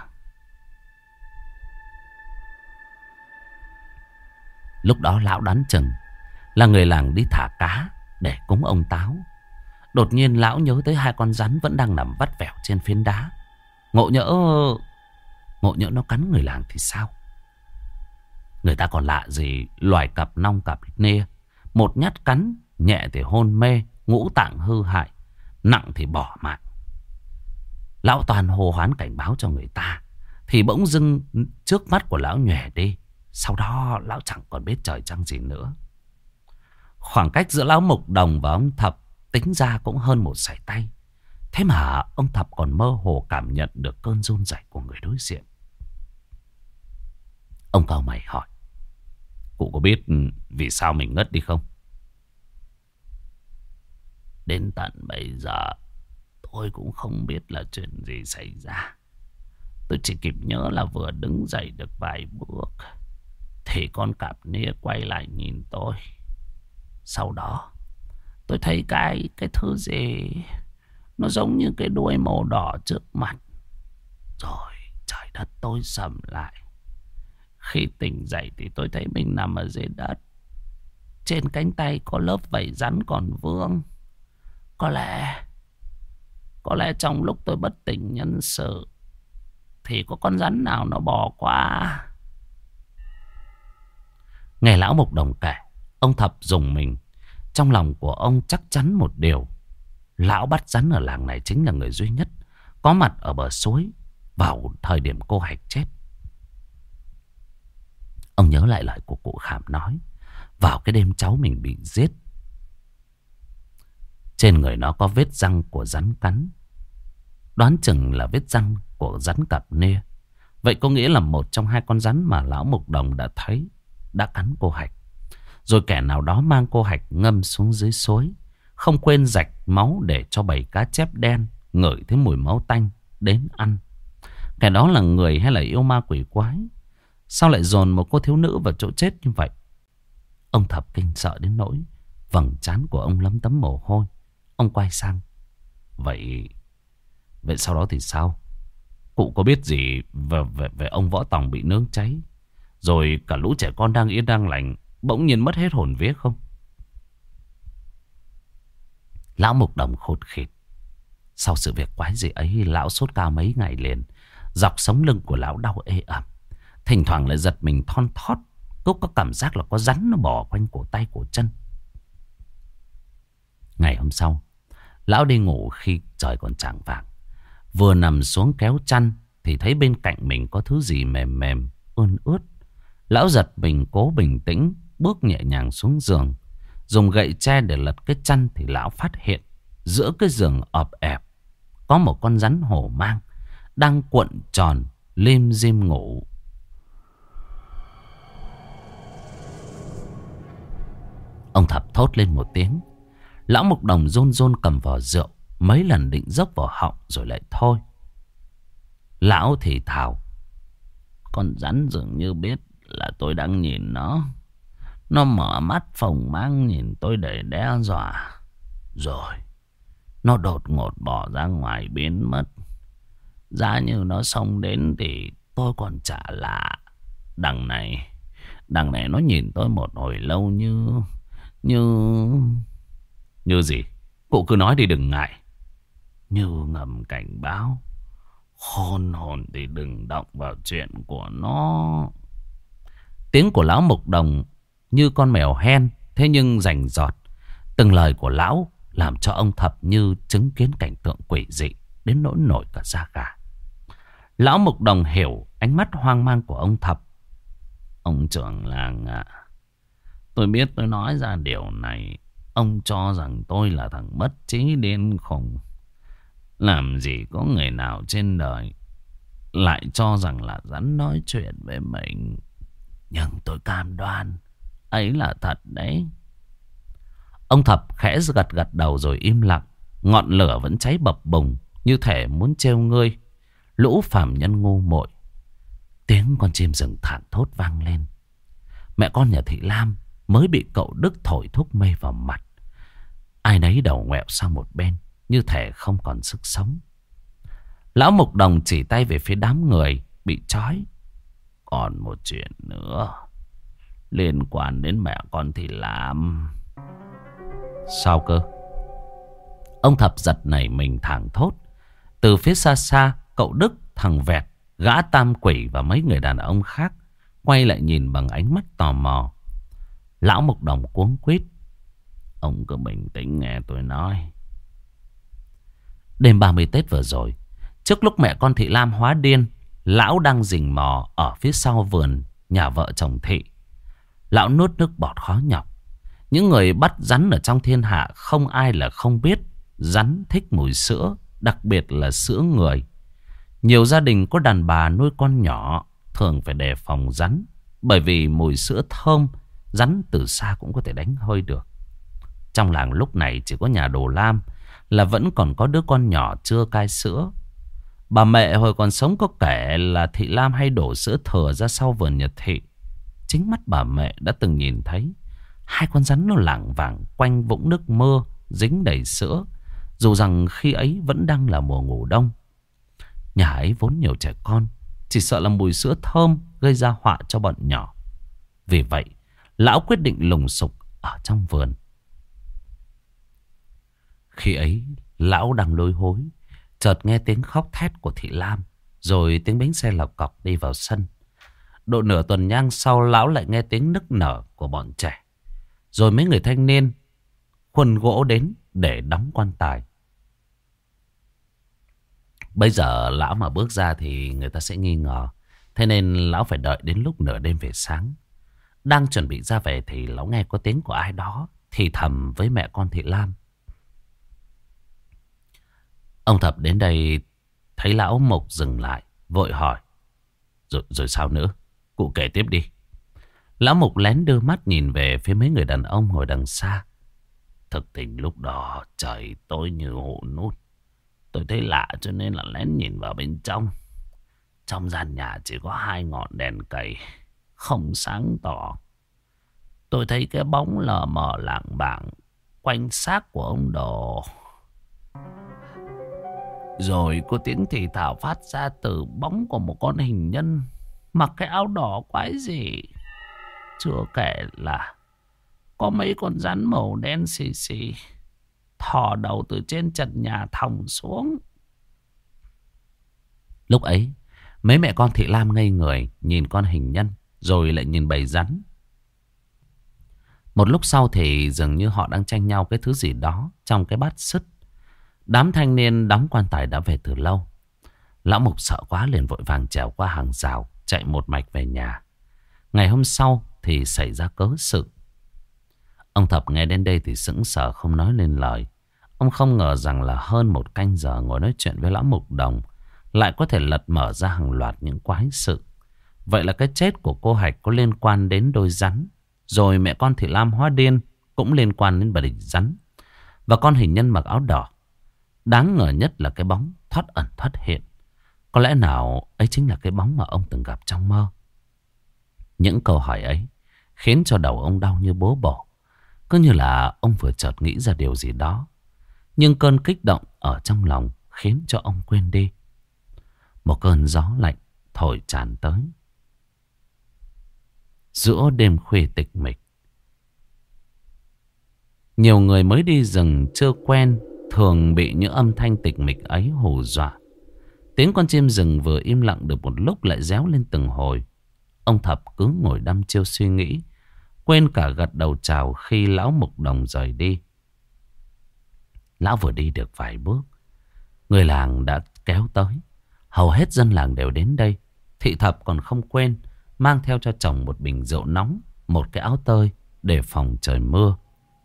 Lúc đó lão đoán chừng là người làng đi thả cá để cúng ông Táo. Đột nhiên lão nhớ tới hai con rắn vẫn đang nằm vắt vẻo trên phiến đá. Ngộ nhỡ Ngộ nhỡ nó cắn người làng thì sao? Người ta còn lạ gì loài cặp nong cặp nê. Một nhát cắn, nhẹ thì hôn mê, ngũ tạng hư hại, nặng thì bỏ mạng. Lão toàn hô hoán cảnh báo cho người ta, thì bỗng dưng trước mắt của lão nhòe đi. Sau đó lão chẳng còn biết trời trăng gì nữa. Khoảng cách giữa lão Mục Đồng và ông Thập tính ra cũng hơn một sải tay. Thế mà ông Thập còn mơ hồ cảm nhận được cơn run rẩy của người đối diện. Ông cau mày hỏi. Cụ có biết vì sao mình ngất đi không? Đến tận bây giờ tôi cũng không biết là chuyện gì xảy ra. Tôi chỉ kịp nhớ là vừa đứng dậy được vài bước thì con cạp nia quay lại nhìn tôi. Sau đó tôi thấy cái cái thứ gì nó giống như cái đuôi màu đỏ trước mặt. Rồi trời đất tối sầm lại. Khi tỉnh dậy thì tôi thấy mình nằm ở dưới đất. Trên cánh tay có lớp vảy rắn còn vương. Có lẽ Có lẽ trong lúc tôi bất tỉnh nhân sự thì có con rắn nào nó bò qua. Nghe lão Mục Đồng kể, ông Thập rùng mình. Trong lòng của ông chắc chắn một điều. Lão bắt rắn ở làng này chính là người duy nhất có mặt ở bờ suối vào thời điểm cô Hạch chết. Ông nhớ lại lời của cụ Khảm nói vào cái đêm cháu mình bị giết. Trên Trên người nó có vết răng của rắn cắn. Đoán chừng là vết răng của rắn cặp nê. Vậy có nghĩa là một trong hai con rắn mà lão Mục Đồng đã thấy đã cắn cô Hạch. Rồi kẻ nào đó mang cô Hạch ngâm xuống dưới suối, không quên rạch máu để cho bầy cá chép đen ngửi thấy mùi máu tanh đến ăn. Kẻ đó là người hay là yêu ma quỷ quái? Sao lại dồn một cô thiếu nữ vào chỗ chết như vậy? Ông Thập kinh sợ đến nỗi vầng trán của ông lấm tấm mồ hôi. Ông quay sang: Vậy Vậy sau đó thì sao? Cụ có biết gì về, về, về ông Võ Tòng bị nướng cháy, rồi cả lũ trẻ con đang yên đang lành bỗng nhiên mất hết hồn vía không? Lão Mục Đồng khụt khịt. Sau sự việc quái dị ấy, lão sốt cao mấy ngày liền. Dọc sống lưng của lão đau ê ẩm. Thỉnh thoảng lại giật mình thon thót. Cứ có cảm giác là có rắn nó bò quanh cổ tay cổ chân. Ngày hôm sau, lão đi ngủ khi trời còn chạng vạng. Vừa nằm xuống kéo chăn thì thấy bên cạnh mình có thứ gì mềm mềm, ươn ướt. Lão giật mình cố bình tĩnh, bước nhẹ nhàng xuống giường. Dùng gậy tre để lật cái chăn thì lão phát hiện giữa cái giường ọp ẹp có một con rắn hổ mang đang cuộn tròn lim dim ngủ. Ông Thập thốt lên một tiếng. Lão Mục Đồng run run cầm vò rượu, mấy lần định dốc vào họng rồi lại thôi. Lão thì thào: Con rắn dường như biết là tôi đang nhìn nó. Nó mở mắt phồng mang nhìn tôi để đe dọa. Rồi nó đột ngột bỏ ra ngoài biến mất. Giá như nó xông đến thì tôi còn chả lạ. Đằng này Đằng này nó nhìn tôi một hồi lâu như Như Như gì? Cụ cứ nói đi đừng ngại. Như ngầm cảnh báo: Khôn hồn thì đừng động vào chuyện của nó. Tiếng của lão Mục Đồng như con mèo hen, thế nhưng rành rọt. Từng lời của lão làm cho ông Thập như chứng kiến cảnh tượng quỷ dị đến nỗi nổi cả da gà. Lão Mục Đồng hiểu ánh mắt hoang mang của ông Thập. Ông trưởng làng ạ, à, tôi biết tôi nói ra điều này, ông cho rằng tôi là thằng mất trí điên khùng. Làm gì có người nào trên đời lại cho rằng là rắn nói chuyện với mình. Nhưng tôi cam đoan ấy là thật đấy. Ông Thập khẽ gật gật đầu rồi im lặng. Ngọn lửa vẫn cháy bập bùng, như thể muốn trêu ngươi lũ phàm nhân ngu muội. Tiếng con chim rừng thảng thốt vang lên. Mẹ con nhà Thị Lam mới bị cậu Đức thổi thuốc mê vào mặt. Ai nấy đầu ngoẹo sang một bên, như thể không còn sức sống. Lão Mục Đồng chỉ tay về phía đám người bị trói. Còn một chuyện nữa liên quan đến mẹ con Thị Lam. Sao cơ? Ông Thập giật nảy mình thảng thốt. Từ phía xa xa, cậu Đức, thằng Vẹt, gã Tam Quỷ và mấy người đàn ông khác quay lại nhìn bằng ánh mắt tò mò. Lão Mục Đồng cuống quýt: Ông cứ bình tĩnh nghe tôi nói. Đêm ba mươi Tết vừa rồi, trước lúc mẹ con Thị Lam hóa điên, lão đang rình mò ở phía sau vườn nhà vợ chồng Thị. Lão nuốt nước bọt khó nhọc. Những người bắt rắn ở trong thiên hạ không ai là không biết rắn thích mùi sữa, đặc biệt là sữa người. Nhiều gia đình có đàn bà nuôi con nhỏ thường phải đề phòng rắn, bởi vì mùi sữa thơm, rắn từ xa cũng có thể đánh hơi được. Trong làng lúc này chỉ có nhà Đồ Lam là vẫn còn có đứa con nhỏ chưa cai sữa. Bà mẹ hồi còn sống có kể là Thị Lam hay đổ sữa thừa ra sau vườn nhà Thị. Chính mắt bà mẹ đã từng nhìn thấy hai con rắn nó lảng vảng quanh vũng nước mưa dính đầy sữa, dù rằng khi ấy vẫn đang là mùa ngủ đông. Nhà ấy vốn nhiều trẻ con, chỉ sợ là mùi sữa thơm gây ra họa cho bọn nhỏ. Vì vậy lão quyết định lùng sục ở trong vườn. Khi ấy lão đang lôi hối, chợt nghe tiếng khóc thét của Thị Lam, rồi tiếng bánh xe lọc cọc đi vào sân. Độ nửa tuần nhang sau, lão lại nghe tiếng nức nở của bọn trẻ. Rồi mấy người thanh niên khuân gỗ đến để đóng quan tài. Bây giờ lão mà bước ra thì người ta sẽ nghi ngờ. Thế nên lão phải đợi đến lúc nửa đêm về sáng. Đang chuẩn bị ra về thì lão nghe có tiếng của ai đó thì thầm với mẹ con Thị Lam: Ông Thập đến đây thấy lão Mục dừng lại, vội hỏi. Rồi, rồi sao nữa? Cụ kể tiếp đi. Lão Mục lén đưa mắt nhìn về phía mấy người đàn ông ngồi đằng xa. Thực tình lúc đó trời tối như hũ nút. Tôi thấy lạ cho nên là lén nhìn vào bên trong. Trong gian nhà chỉ có hai ngọn đèn cầy, không sáng tỏ. Tôi thấy cái bóng lờ mờ lảng bảng quanh xác của ông Đồ. Rồi có tiếng thì thào phát ra từ bóng của một con hình nhân mặc cái áo đỏ quái dị. Chưa kể là có mấy con rắn màu đen xì xì thò đầu từ trên trần nhà thòng xuống. Lúc ấy mấy mẹ con Thị Lam ngây người, nhìn con hình nhân rồi lại nhìn bầy rắn. Một lúc sau thì dường như họ đang tranh nhau cái thứ gì đó trong cái bát sứt. Đám thanh niên đóng quan tài đã về từ lâu. Lão Mục sợ quá liền vội vàng trèo qua hàng rào, chạy một mạch về nhà. Ngày hôm sau thì xảy ra cớ sự. Ông Thập nghe đến đây thì sững sờ không nói lên lời. Ông không ngờ rằng là hơn một canh giờ ngồi nói chuyện với Lão Mục Đồng lại có thể lật mở ra hàng loạt những quái sự. Vậy là cái chết của cô Hạch có liên quan đến đôi rắn. Rồi mẹ con Thị Lam hóa điên cũng liên quan đến bà địch rắn. Và con hình nhân mặc áo đỏ. Đáng ngờ nhất là cái bóng thoát ẩn thoát hiện. Có lẽ nào ấy chính là cái bóng mà ông từng gặp trong mơ. Những câu hỏi ấy khiến cho đầu ông đau như búa bổ. Cứ như là ông vừa chợt nghĩ ra điều gì đó. Nhưng cơn kích động ở trong lòng khiến cho ông quên đi. Một cơn gió lạnh thổi tràn tới. Giữa đêm khuya tịch mịch, nhiều người mới đi rừng chưa quen thường bị những âm thanh tịch mịch ấy hù dọa. Tiếng con chim rừng vừa im lặng được một lúc lại réo lên từng hồi. Ông Thập cứ ngồi đăm chiêu suy nghĩ, quên cả gật đầu chào khi Lão Mục Đồng rời đi. Lão vừa đi được vài bước, người làng đã kéo tới. Hầu hết dân làng đều đến đây. Thị Thập còn không quên mang theo cho chồng một bình rượu nóng, một cái áo tơi để phòng trời mưa.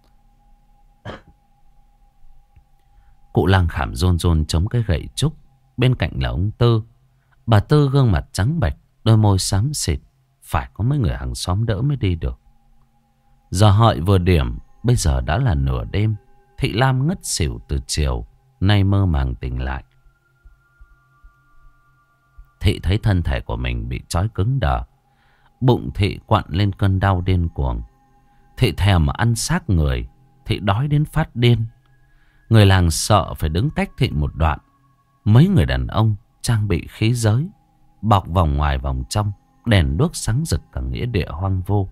Cụ Lang Khảm rôn rôn chống cái gậy trúc. Bên cạnh là ông Tư. Bà Tư gương mặt trắng bệch, đôi môi xám xịt, phải có mấy người hàng xóm đỡ mới đi được. Giờ hợi vừa điểm, bây giờ đã là nửa đêm. Thị Lam ngất xỉu từ chiều, nay mơ màng tỉnh lại. Thị thấy thân thể của mình bị trói cứng đờ. Bụng Thị quặn lên cơn đau điên cuồng. Thị thèm mà ăn xác người. Thị đói đến phát điên. Người làng sợ phải đứng cách Thị một đoạn. Mấy người đàn ông trang bị khí giới, bọc vòng ngoài vòng trong, đèn đuốc sáng rực cả nghĩa địa hoang vu.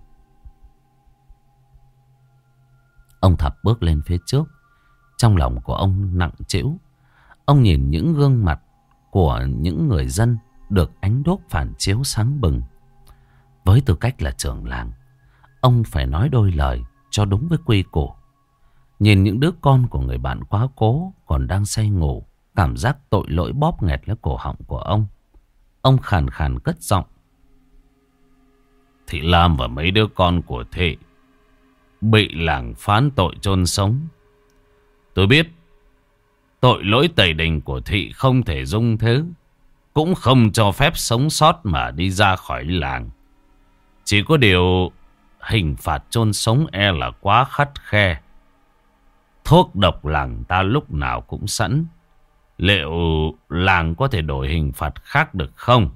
Ông Thập bước lên phía trước. Trong lòng của ông nặng trĩu. Ông nhìn những gương mặt của những người dân được ánh đuốc phản chiếu sáng bừng. Với tư cách là trưởng làng, ông phải nói đôi lời cho đúng với quy củ. Nhìn những đứa con của người bạn quá cố còn đang say ngủ, cảm giác tội lỗi bóp nghẹt lấy cổ họng của ông. Ông khàn khàn cất giọng. Thị Lam và mấy đứa con của Thị bị làng phán tội chôn sống. Tôi biết tội lỗi tẩy đình của Thị không thể dung thứ, cũng không cho phép sống sót mà đi ra khỏi làng. Chỉ có điều hình phạt chôn sống e là quá khắt khe. Thuốc độc làng ta lúc nào cũng sẵn. Liệu làng có thể đổi hình phạt khác được không?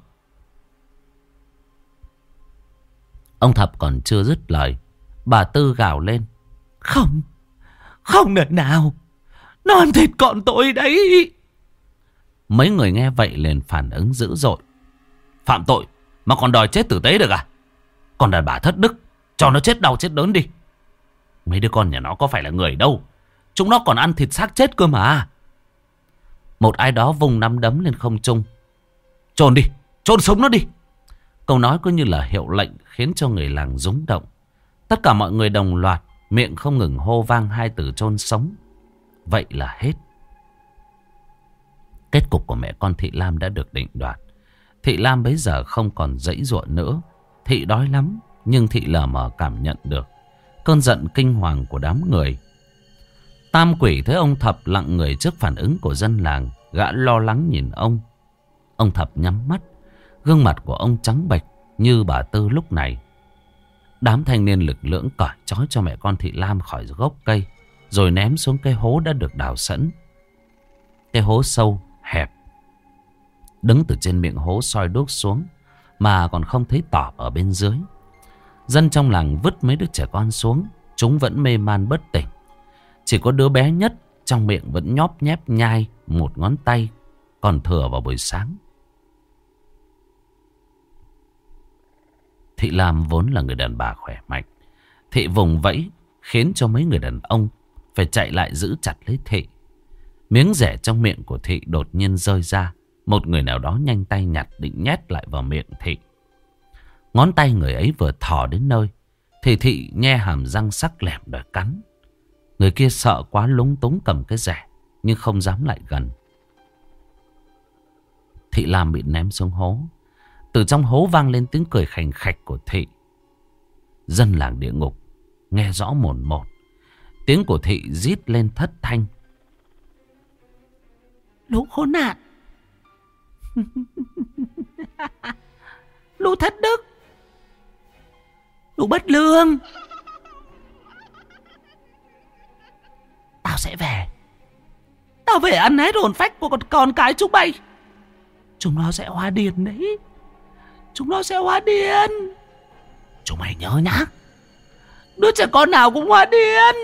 Ông Thập còn chưa dứt lời, bà Tư gào lên. Không, không đời nào. Nó ăn thịt con tôi đấy. Mấy người nghe vậy liền phản ứng dữ dội. Phạm tội mà còn đòi chết tử tế được à? Còn đàn bà thất đức, cho nó chết đau chết đớn đi. Mấy đứa con nhà nó có phải là người đâu. Chúng nó còn ăn thịt xác chết cơ mà. Một ai đó vùng nắm đấm lên không trung. Chôn đi, chôn sống nó đi. Câu nói cứ như là hiệu lệnh khiến cho người làng rúng động. Tất cả mọi người đồng loạt, miệng không ngừng hô vang hai từ chôn sống. Vậy là hết. Kết cục của mẹ con Thị Lam đã được định đoạt. Thị Lam bấy giờ không còn giãy giụa nữa. Thị đói lắm, nhưng Thị lờ mờ cảm nhận được cơn giận kinh hoàng của đám người. Tam Quỷ thấy ông Thập lặng người trước phản ứng của dân làng, Gã lo lắng nhìn ông. Ông Thập nhắm mắt. Gương mặt của ông trắng bệch như bà Tư lúc này. Đám thanh niên lực lưỡng cởi trói cho mẹ con Thị Lam khỏi gốc cây, rồi ném xuống cái hố đã được đào sẵn. Cái hố sâu, hẹp. Đứng từ trên miệng hố soi đuốc xuống mà còn không thấy tỏ ở bên dưới. Dân trong làng vứt mấy đứa trẻ con xuống. Chúng vẫn mê man bất tỉnh. Chỉ có đứa bé nhất trong miệng vẫn nhóp nhép nhai một ngón tay còn thừa vào buổi sáng. Thị Lam vốn là người đàn bà khỏe mạnh. Thị vùng vẫy khiến cho mấy người đàn ông phải chạy lại giữ chặt lấy Thị. Miếng rẻ trong miệng của Thị đột nhiên rơi ra. Một người nào đó nhanh tay nhặt định nhét lại vào miệng Thị. Ngón tay người ấy vừa thò đến nơi thì Thị nhe hàm răng sắc lẹm đòi cắn. Người kia sợ quá lúng túng cầm cái rẻ nhưng không dám lại gần. Thị Lam bị ném xuống hố. Từ trong hố vang lên tiếng cười khành khạch của Thị. Dân làng địa ngục nghe rõ mồn một. Tiếng của Thị rít lên thất thanh. Lũ khốn nạn. Lũ thất đức. Lũ bất lương. Tao sẽ về. Tao về ăn hết hồn phách của con, con cái chúng bay. Chúng nó sẽ hóa điên đấy. Chúng nó sẽ hóa điên. Chúng mày nhớ nhá. Đứa trẻ con nào cũng hóa điên.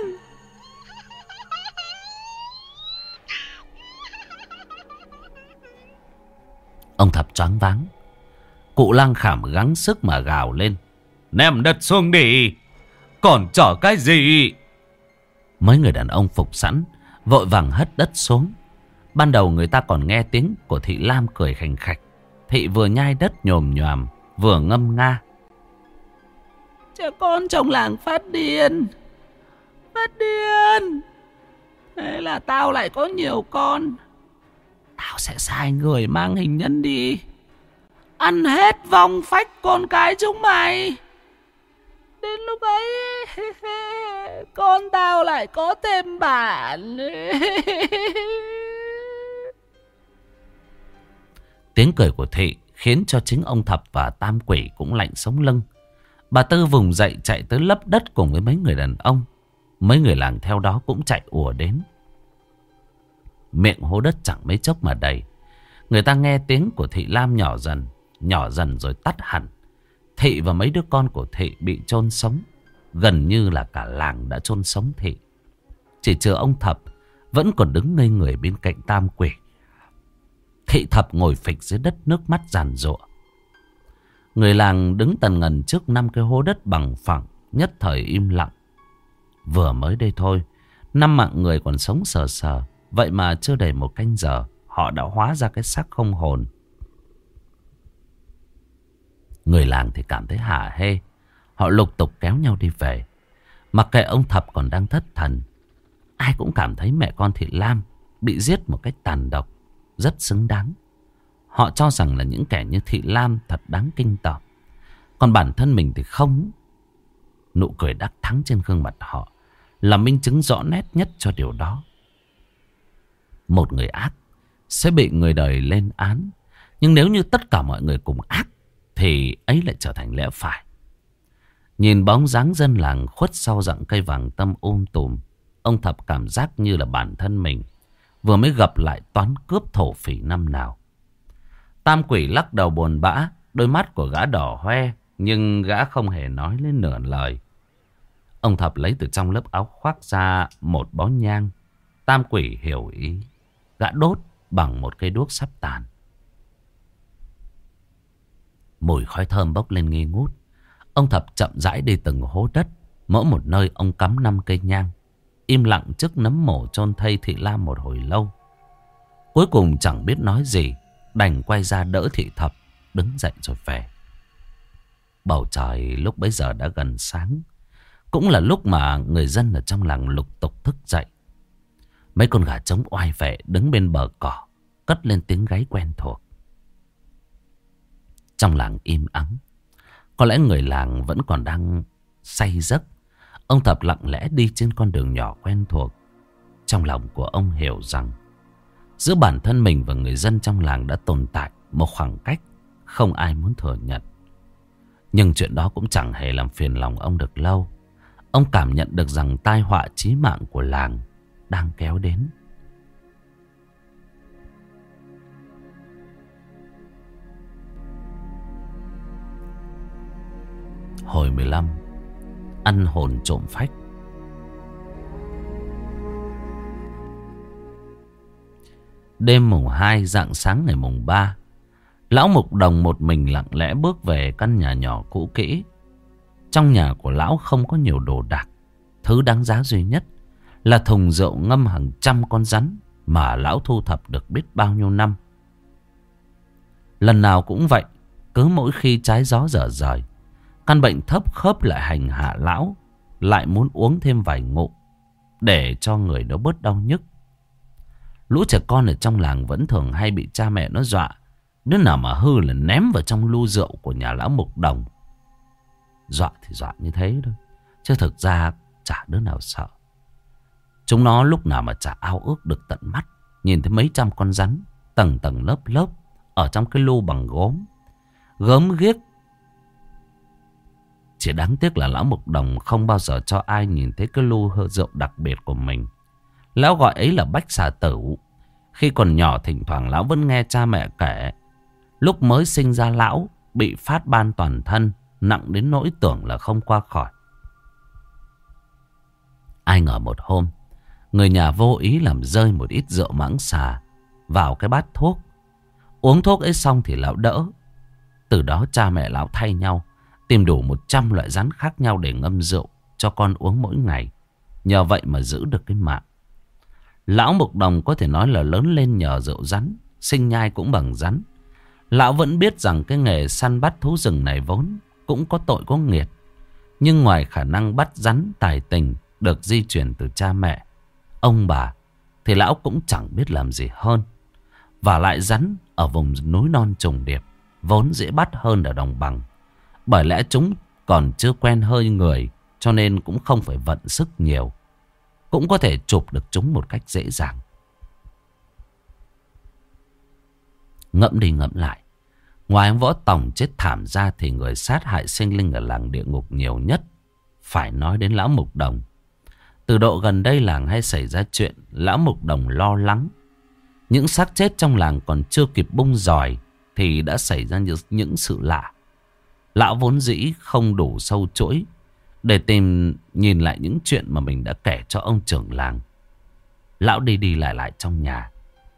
Ông Thập choáng váng. Cụ Lang Khảm gắng sức mà gào lên. Ném đất xuống đi. Còn chở cái gì? Mấy người đàn ông phục sẵn vội vàng hất đất xuống. Ban đầu người ta còn nghe tiếng của Thị Lam cười khành khạch. Thị vừa nhai đất nhồm nhòm vừa ngâm nga. Trẻ con trong làng phát điên. Phát điên. Thế là tao lại có nhiều con. Tao sẽ sai người mang hình nhân đi. Ăn hết vong phách con cái chúng mày. Đến lúc ấy con tao lại có thêm bạn. Tiếng cười của Thị khiến cho chính ông Thập và Tam Quỷ cũng lạnh sống lưng. Bà Tư vùng dậy chạy tới lấp đất cùng với mấy người đàn ông. Mấy người làng theo đó cũng chạy ùa đến. Miệng hố đất chẳng mấy chốc mà đầy. Người ta nghe tiếng của Thị Lam nhỏ dần, nhỏ dần rồi tắt hẳn. Thị và mấy đứa con của Thị bị chôn sống. Gần như là cả làng đã chôn sống Thị. Chỉ trừ ông Thập vẫn còn đứng ngây người bên cạnh Tam Quỷ. Thị Thập ngồi phịch dưới đất, nước mắt giàn giụa. Người làng đứng tần ngần trước năm cái hố đất bằng phẳng, nhất thời im lặng. Vừa mới đây thôi, năm mạng người còn sống sờ sờ. Vậy mà chưa đầy một canh giờ, họ đã hóa ra cái xác không hồn. Người làng thì cảm thấy hả hê. Họ lục tục kéo nhau đi về. Mặc kệ ông Thập còn đang thất thần. Ai cũng cảm thấy mẹ con Thị Lam bị giết một cách tàn độc, rất xứng đáng. Họ cho rằng là những kẻ như Thị Lam thật đáng kinh tởm. Còn bản thân mình thì không. Nụ cười đắc thắng trên gương mặt họ là minh chứng rõ nét nhất cho điều đó. Một người ác sẽ bị người đời lên án. Nhưng nếu như tất cả mọi người cùng ác thì ấy lại trở thành lẽ phải. Nhìn bóng dáng dân làng khuất sau rặng cây vàng tâm um tùm, ông Thập cảm giác như là bản thân mình vừa mới gặp lại toán cướp thổ phỉ năm nào. Tam Quỷ lắc đầu buồn bã. Đôi mắt của gã đỏ hoe, nhưng gã không hề nói lên nửa lời. Ông Thập lấy từ trong lớp áo khoác ra một bó nhang. Tam Quỷ hiểu ý. Gã đốt bằng một cây đuốc sắp tàn. Mùi khói thơm bốc lên nghi ngút. Ông Thập chậm rãi đi từng hố đất. Mỗi một nơi ông cắm năm cây nhang. Im lặng trước nấm mồ chôn thây Thị Lam một hồi lâu. Cuối cùng chẳng biết nói gì, đành quay ra đỡ Thị Thập đứng dậy rồi về. Bầu trời lúc bấy giờ đã gần sáng. Cũng là lúc mà người dân ở trong làng lục tục thức dậy. Mấy con gà trống oai vệ đứng bên bờ cỏ, cất lên tiếng gáy quen thuộc. Trong làng im ắng. Có lẽ người làng vẫn còn đang say giấc. Ông Thập lặng lẽ đi trên con đường nhỏ quen thuộc. Trong lòng của ông hiểu rằng giữa bản thân mình và người dân trong làng đã tồn tại một khoảng cách không ai muốn thừa nhận. Nhưng chuyện đó cũng chẳng hề làm phiền lòng ông được lâu. Ông cảm nhận được rằng tai họa chí mạng của làng đang kéo đến. Hồi mười lăm, ăn hồn trộm phách. Đêm mùng hai rạng sáng ngày mùng ba, lão Mục Đồng một mình lặng lẽ bước về căn nhà nhỏ cũ kỹ. Trong nhà của lão không có nhiều đồ đạc. Thứ đáng giá duy nhất là thùng rượu ngâm hàng trăm con rắn mà lão thu thập được biết bao nhiêu năm. Lần nào cũng vậy, cứ mỗi khi trái gió dở dời, căn bệnh thấp khớp lại hành hạ lão, lại muốn uống thêm vài ngụm để cho người nó bớt đau nhức. Lũ trẻ con ở trong làng vẫn thường hay bị cha mẹ nó dọa, đứa nào mà hư là ném vào trong lu rượu của nhà lão Mục Đồng. Dọa thì dọa như thế thôi, chứ thực ra chả đứa nào sợ. Chúng nó lúc nào mà chả ao ước được tận mắt nhìn thấy mấy trăm con rắn tầng tầng lớp lớp ở trong cái lu bằng gốm, gớm ghiếc. Chỉ đáng tiếc là lão Mục Đồng không bao giờ cho ai nhìn thấy cái lu hơi rượu đặc biệt của mình. Lão gọi ấy là bách xà tử. Khi còn nhỏ thỉnh thoảng lão vẫn nghe cha mẹ kể, lúc mới sinh ra lão bị phát ban toàn thân, nặng đến nỗi tưởng là không qua khỏi. Ai ngờ một hôm, người nhà vô ý làm rơi một ít rượu mãng xà vào cái bát thuốc. Uống thuốc ấy xong thì lão đỡ. Từ đó cha mẹ lão thay nhau tìm đủ một trăm loại rắn khác nhau để ngâm rượu cho con uống mỗi ngày. Nhờ vậy mà giữ được cái mạng. Lão Mục Đồng có thể nói là lớn lên nhờ rượu rắn, sinh nhai cũng bằng rắn. Lão vẫn biết rằng cái nghề săn bắt thú rừng này vốn cũng có tội có nghiệt. Nhưng ngoài khả năng bắt rắn tài tình được di truyền từ cha mẹ, ông bà, thì lão cũng chẳng biết làm gì hơn. Và lại rắn ở vùng núi non trùng điệp vốn dễ bắt hơn ở đồng bằng. Bởi lẽ chúng còn chưa quen hơi người, cho nên cũng không phải vận sức nhiều, cũng có thể chụp được chúng một cách dễ dàng. Ngẫm đi ngẫm lại, ngoài ông Võ Tòng chết thảm ra thì người sát hại sinh linh ở làng địa ngục nhiều nhất phải nói đến lão Mục Đồng. Từ độ gần đây làng hay xảy ra chuyện, lão Mục Đồng lo lắng. Những xác chết trong làng còn chưa kịp bung giỏi thì đã xảy ra những, những sự lạ. Lão vốn dĩ không đủ sâu chuỗi để tìm nhìn lại những chuyện mà mình đã kể cho ông trưởng làng. Lão đi đi lại lại trong nhà.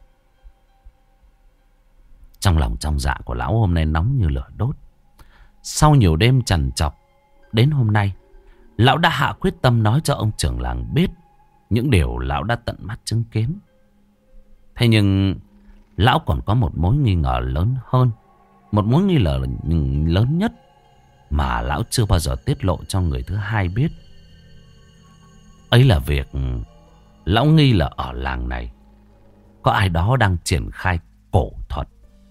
Trong lòng trong dạ của lão hôm nay nóng như lửa đốt. Sau nhiều đêm trằn trọc, đến hôm nay lão đã hạ quyết tâm nói cho ông trưởng làng biết những điều lão đã tận mắt chứng kiến. Thế nhưng lão còn có một mối nghi ngờ lớn hơn, một mối nghi ngờ lớn nhất mà lão chưa bao giờ tiết lộ cho người thứ hai biết. Ấy là việc lão nghi là ở làng này có ai đó đang triển khai cổ thuật.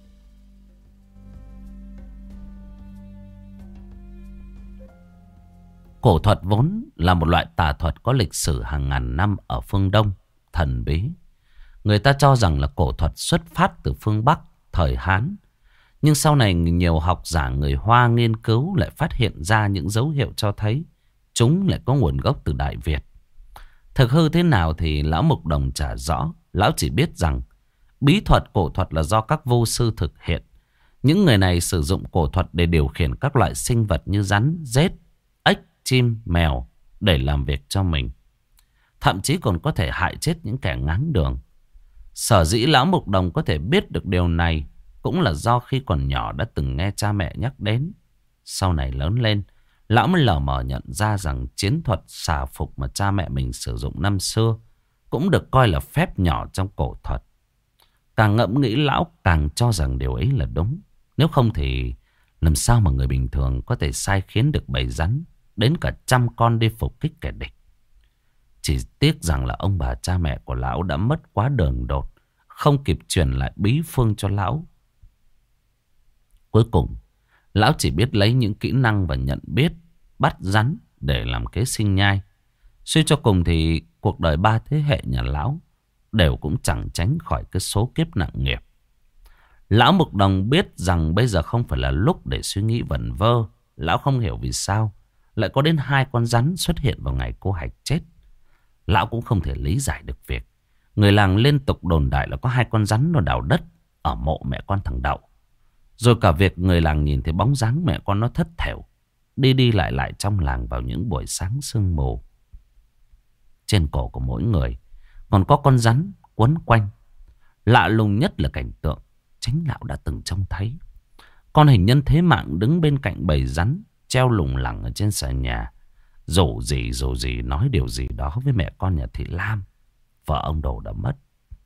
Cổ thuật vốn là một loại tà thuật có lịch sử hàng ngàn năm ở phương Đông, thần bí. Người ta cho rằng là cổ thuật xuất phát từ phương Bắc, thời Hán. Nhưng sau này nhiều học giả người Hoa nghiên cứu lại phát hiện ra những dấu hiệu cho thấy chúng lại có nguồn gốc từ Đại Việt. Thực hư thế nào thì lão Mục Đồng chả rõ. Lão chỉ biết rằng bí thuật cổ thuật là do các vô sư thực hiện. Những người này sử dụng cổ thuật để điều khiển các loại sinh vật như rắn, rết, ếch, chim, mèo để làm việc cho mình. Thậm chí còn có thể hại chết những kẻ ngáng đường. Sở dĩ lão Mục Đồng có thể biết được điều này cũng là do khi còn nhỏ đã từng nghe cha mẹ nhắc đến. Sau này lớn lên, lão mới lờ mờ nhận ra rằng chiến thuật xà phục mà cha mẹ mình sử dụng năm xưa cũng được coi là phép nhỏ trong cổ thuật. Càng ngẫm nghĩ lão càng cho rằng điều ấy là đúng. Nếu không thì làm sao mà người bình thường có thể sai khiến được bầy rắn đến cả trăm con đi phục kích kẻ địch. Chỉ tiếc rằng là ông bà cha mẹ của lão đã mất quá đường đột, không kịp truyền lại bí phương cho lão. Cuối cùng, lão chỉ biết lấy những kỹ năng và nhận biết bắt rắn để làm kế sinh nhai. Suy cho cùng thì cuộc đời ba thế hệ nhà lão đều cũng chẳng tránh khỏi cái số kiếp nặng nghiệp. Lão Mục Đồng biết rằng bây giờ không phải là lúc để suy nghĩ vẩn vơ. Lão không hiểu vì sao lại có đến hai con rắn xuất hiện vào ngày cô Hạch chết. Lão cũng không thể lý giải được việc người làng liên tục đồn đại là có hai con rắn nó đào đất ở mộ mẹ con thằng Đậu. Rồi cả việc người làng nhìn thấy bóng dáng mẹ con nó thất thểu đi đi lại lại trong làng vào những buổi sáng sương mù. Trên cổ của mỗi người còn có con rắn quấn quanh. Lạ lùng nhất là cảnh tượng chính lão đã từng trông thấy. Con hình nhân thế mạng đứng bên cạnh bầy rắn treo lủng lẳng ở trên sàn nhà, rủ gì rủ gì nói điều gì đó với mẹ con nhà thị Lam. Vợ ông Đồ đã mất.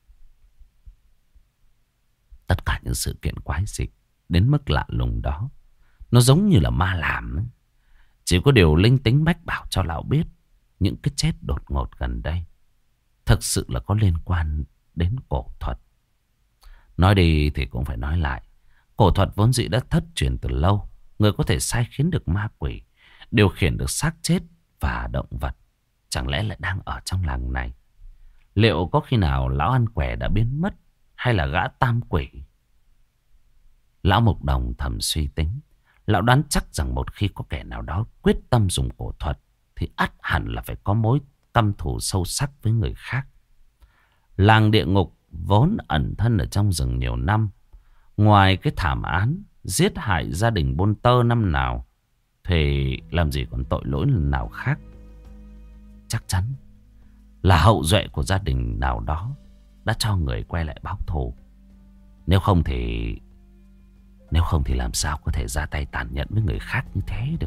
Tất cả những sự kiện quái dị đến mức lạ lùng đó, nó giống như là ma làm ấy. Chỉ có điều linh tính mách bảo cho lão biết những cái chết đột ngột gần đây thực sự là có liên quan đến cổ thuật. Nói đi thì cũng phải nói lại, cổ thuật vốn dĩ đã thất truyền từ lâu. Người có thể sai khiến được ma quỷ, điều khiển được xác chết và động vật, chẳng lẽ lại đang ở trong làng này? Liệu có khi nào lão ăn quẻ đã biến mất, hay là gã tam quỷ? Lão Mục Đồng thầm suy tính. Lão đoán chắc rằng một khi có kẻ nào đó quyết tâm dùng cổ thuật thì ắt hẳn là phải có mối căm thù sâu sắc với người khác. Làng địa ngục vốn ẩn thân ở trong rừng nhiều năm. Ngoài cái thảm án giết hại gia đình Buôn Tơ năm nào thì làm gì còn tội lỗi lần nào khác. Chắc chắn là hậu duệ của gia đình nào đó đã cho người quay lại báo thù. Nếu không thì Nếu không thì làm sao có thể ra tay tàn nhẫn với người khác như thế được.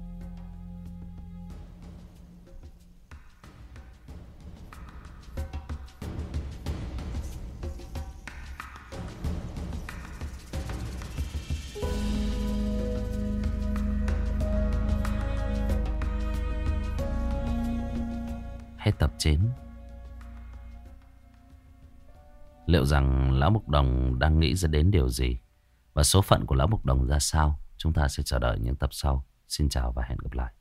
Hết tập chín. Liệu rằng Lão Mục Đồng đang nghĩ ra đến điều gì, và số phận của Lão Mục Đồng ra sao, chúng ta sẽ chờ đợi những tập sau. Xin chào và hẹn gặp lại.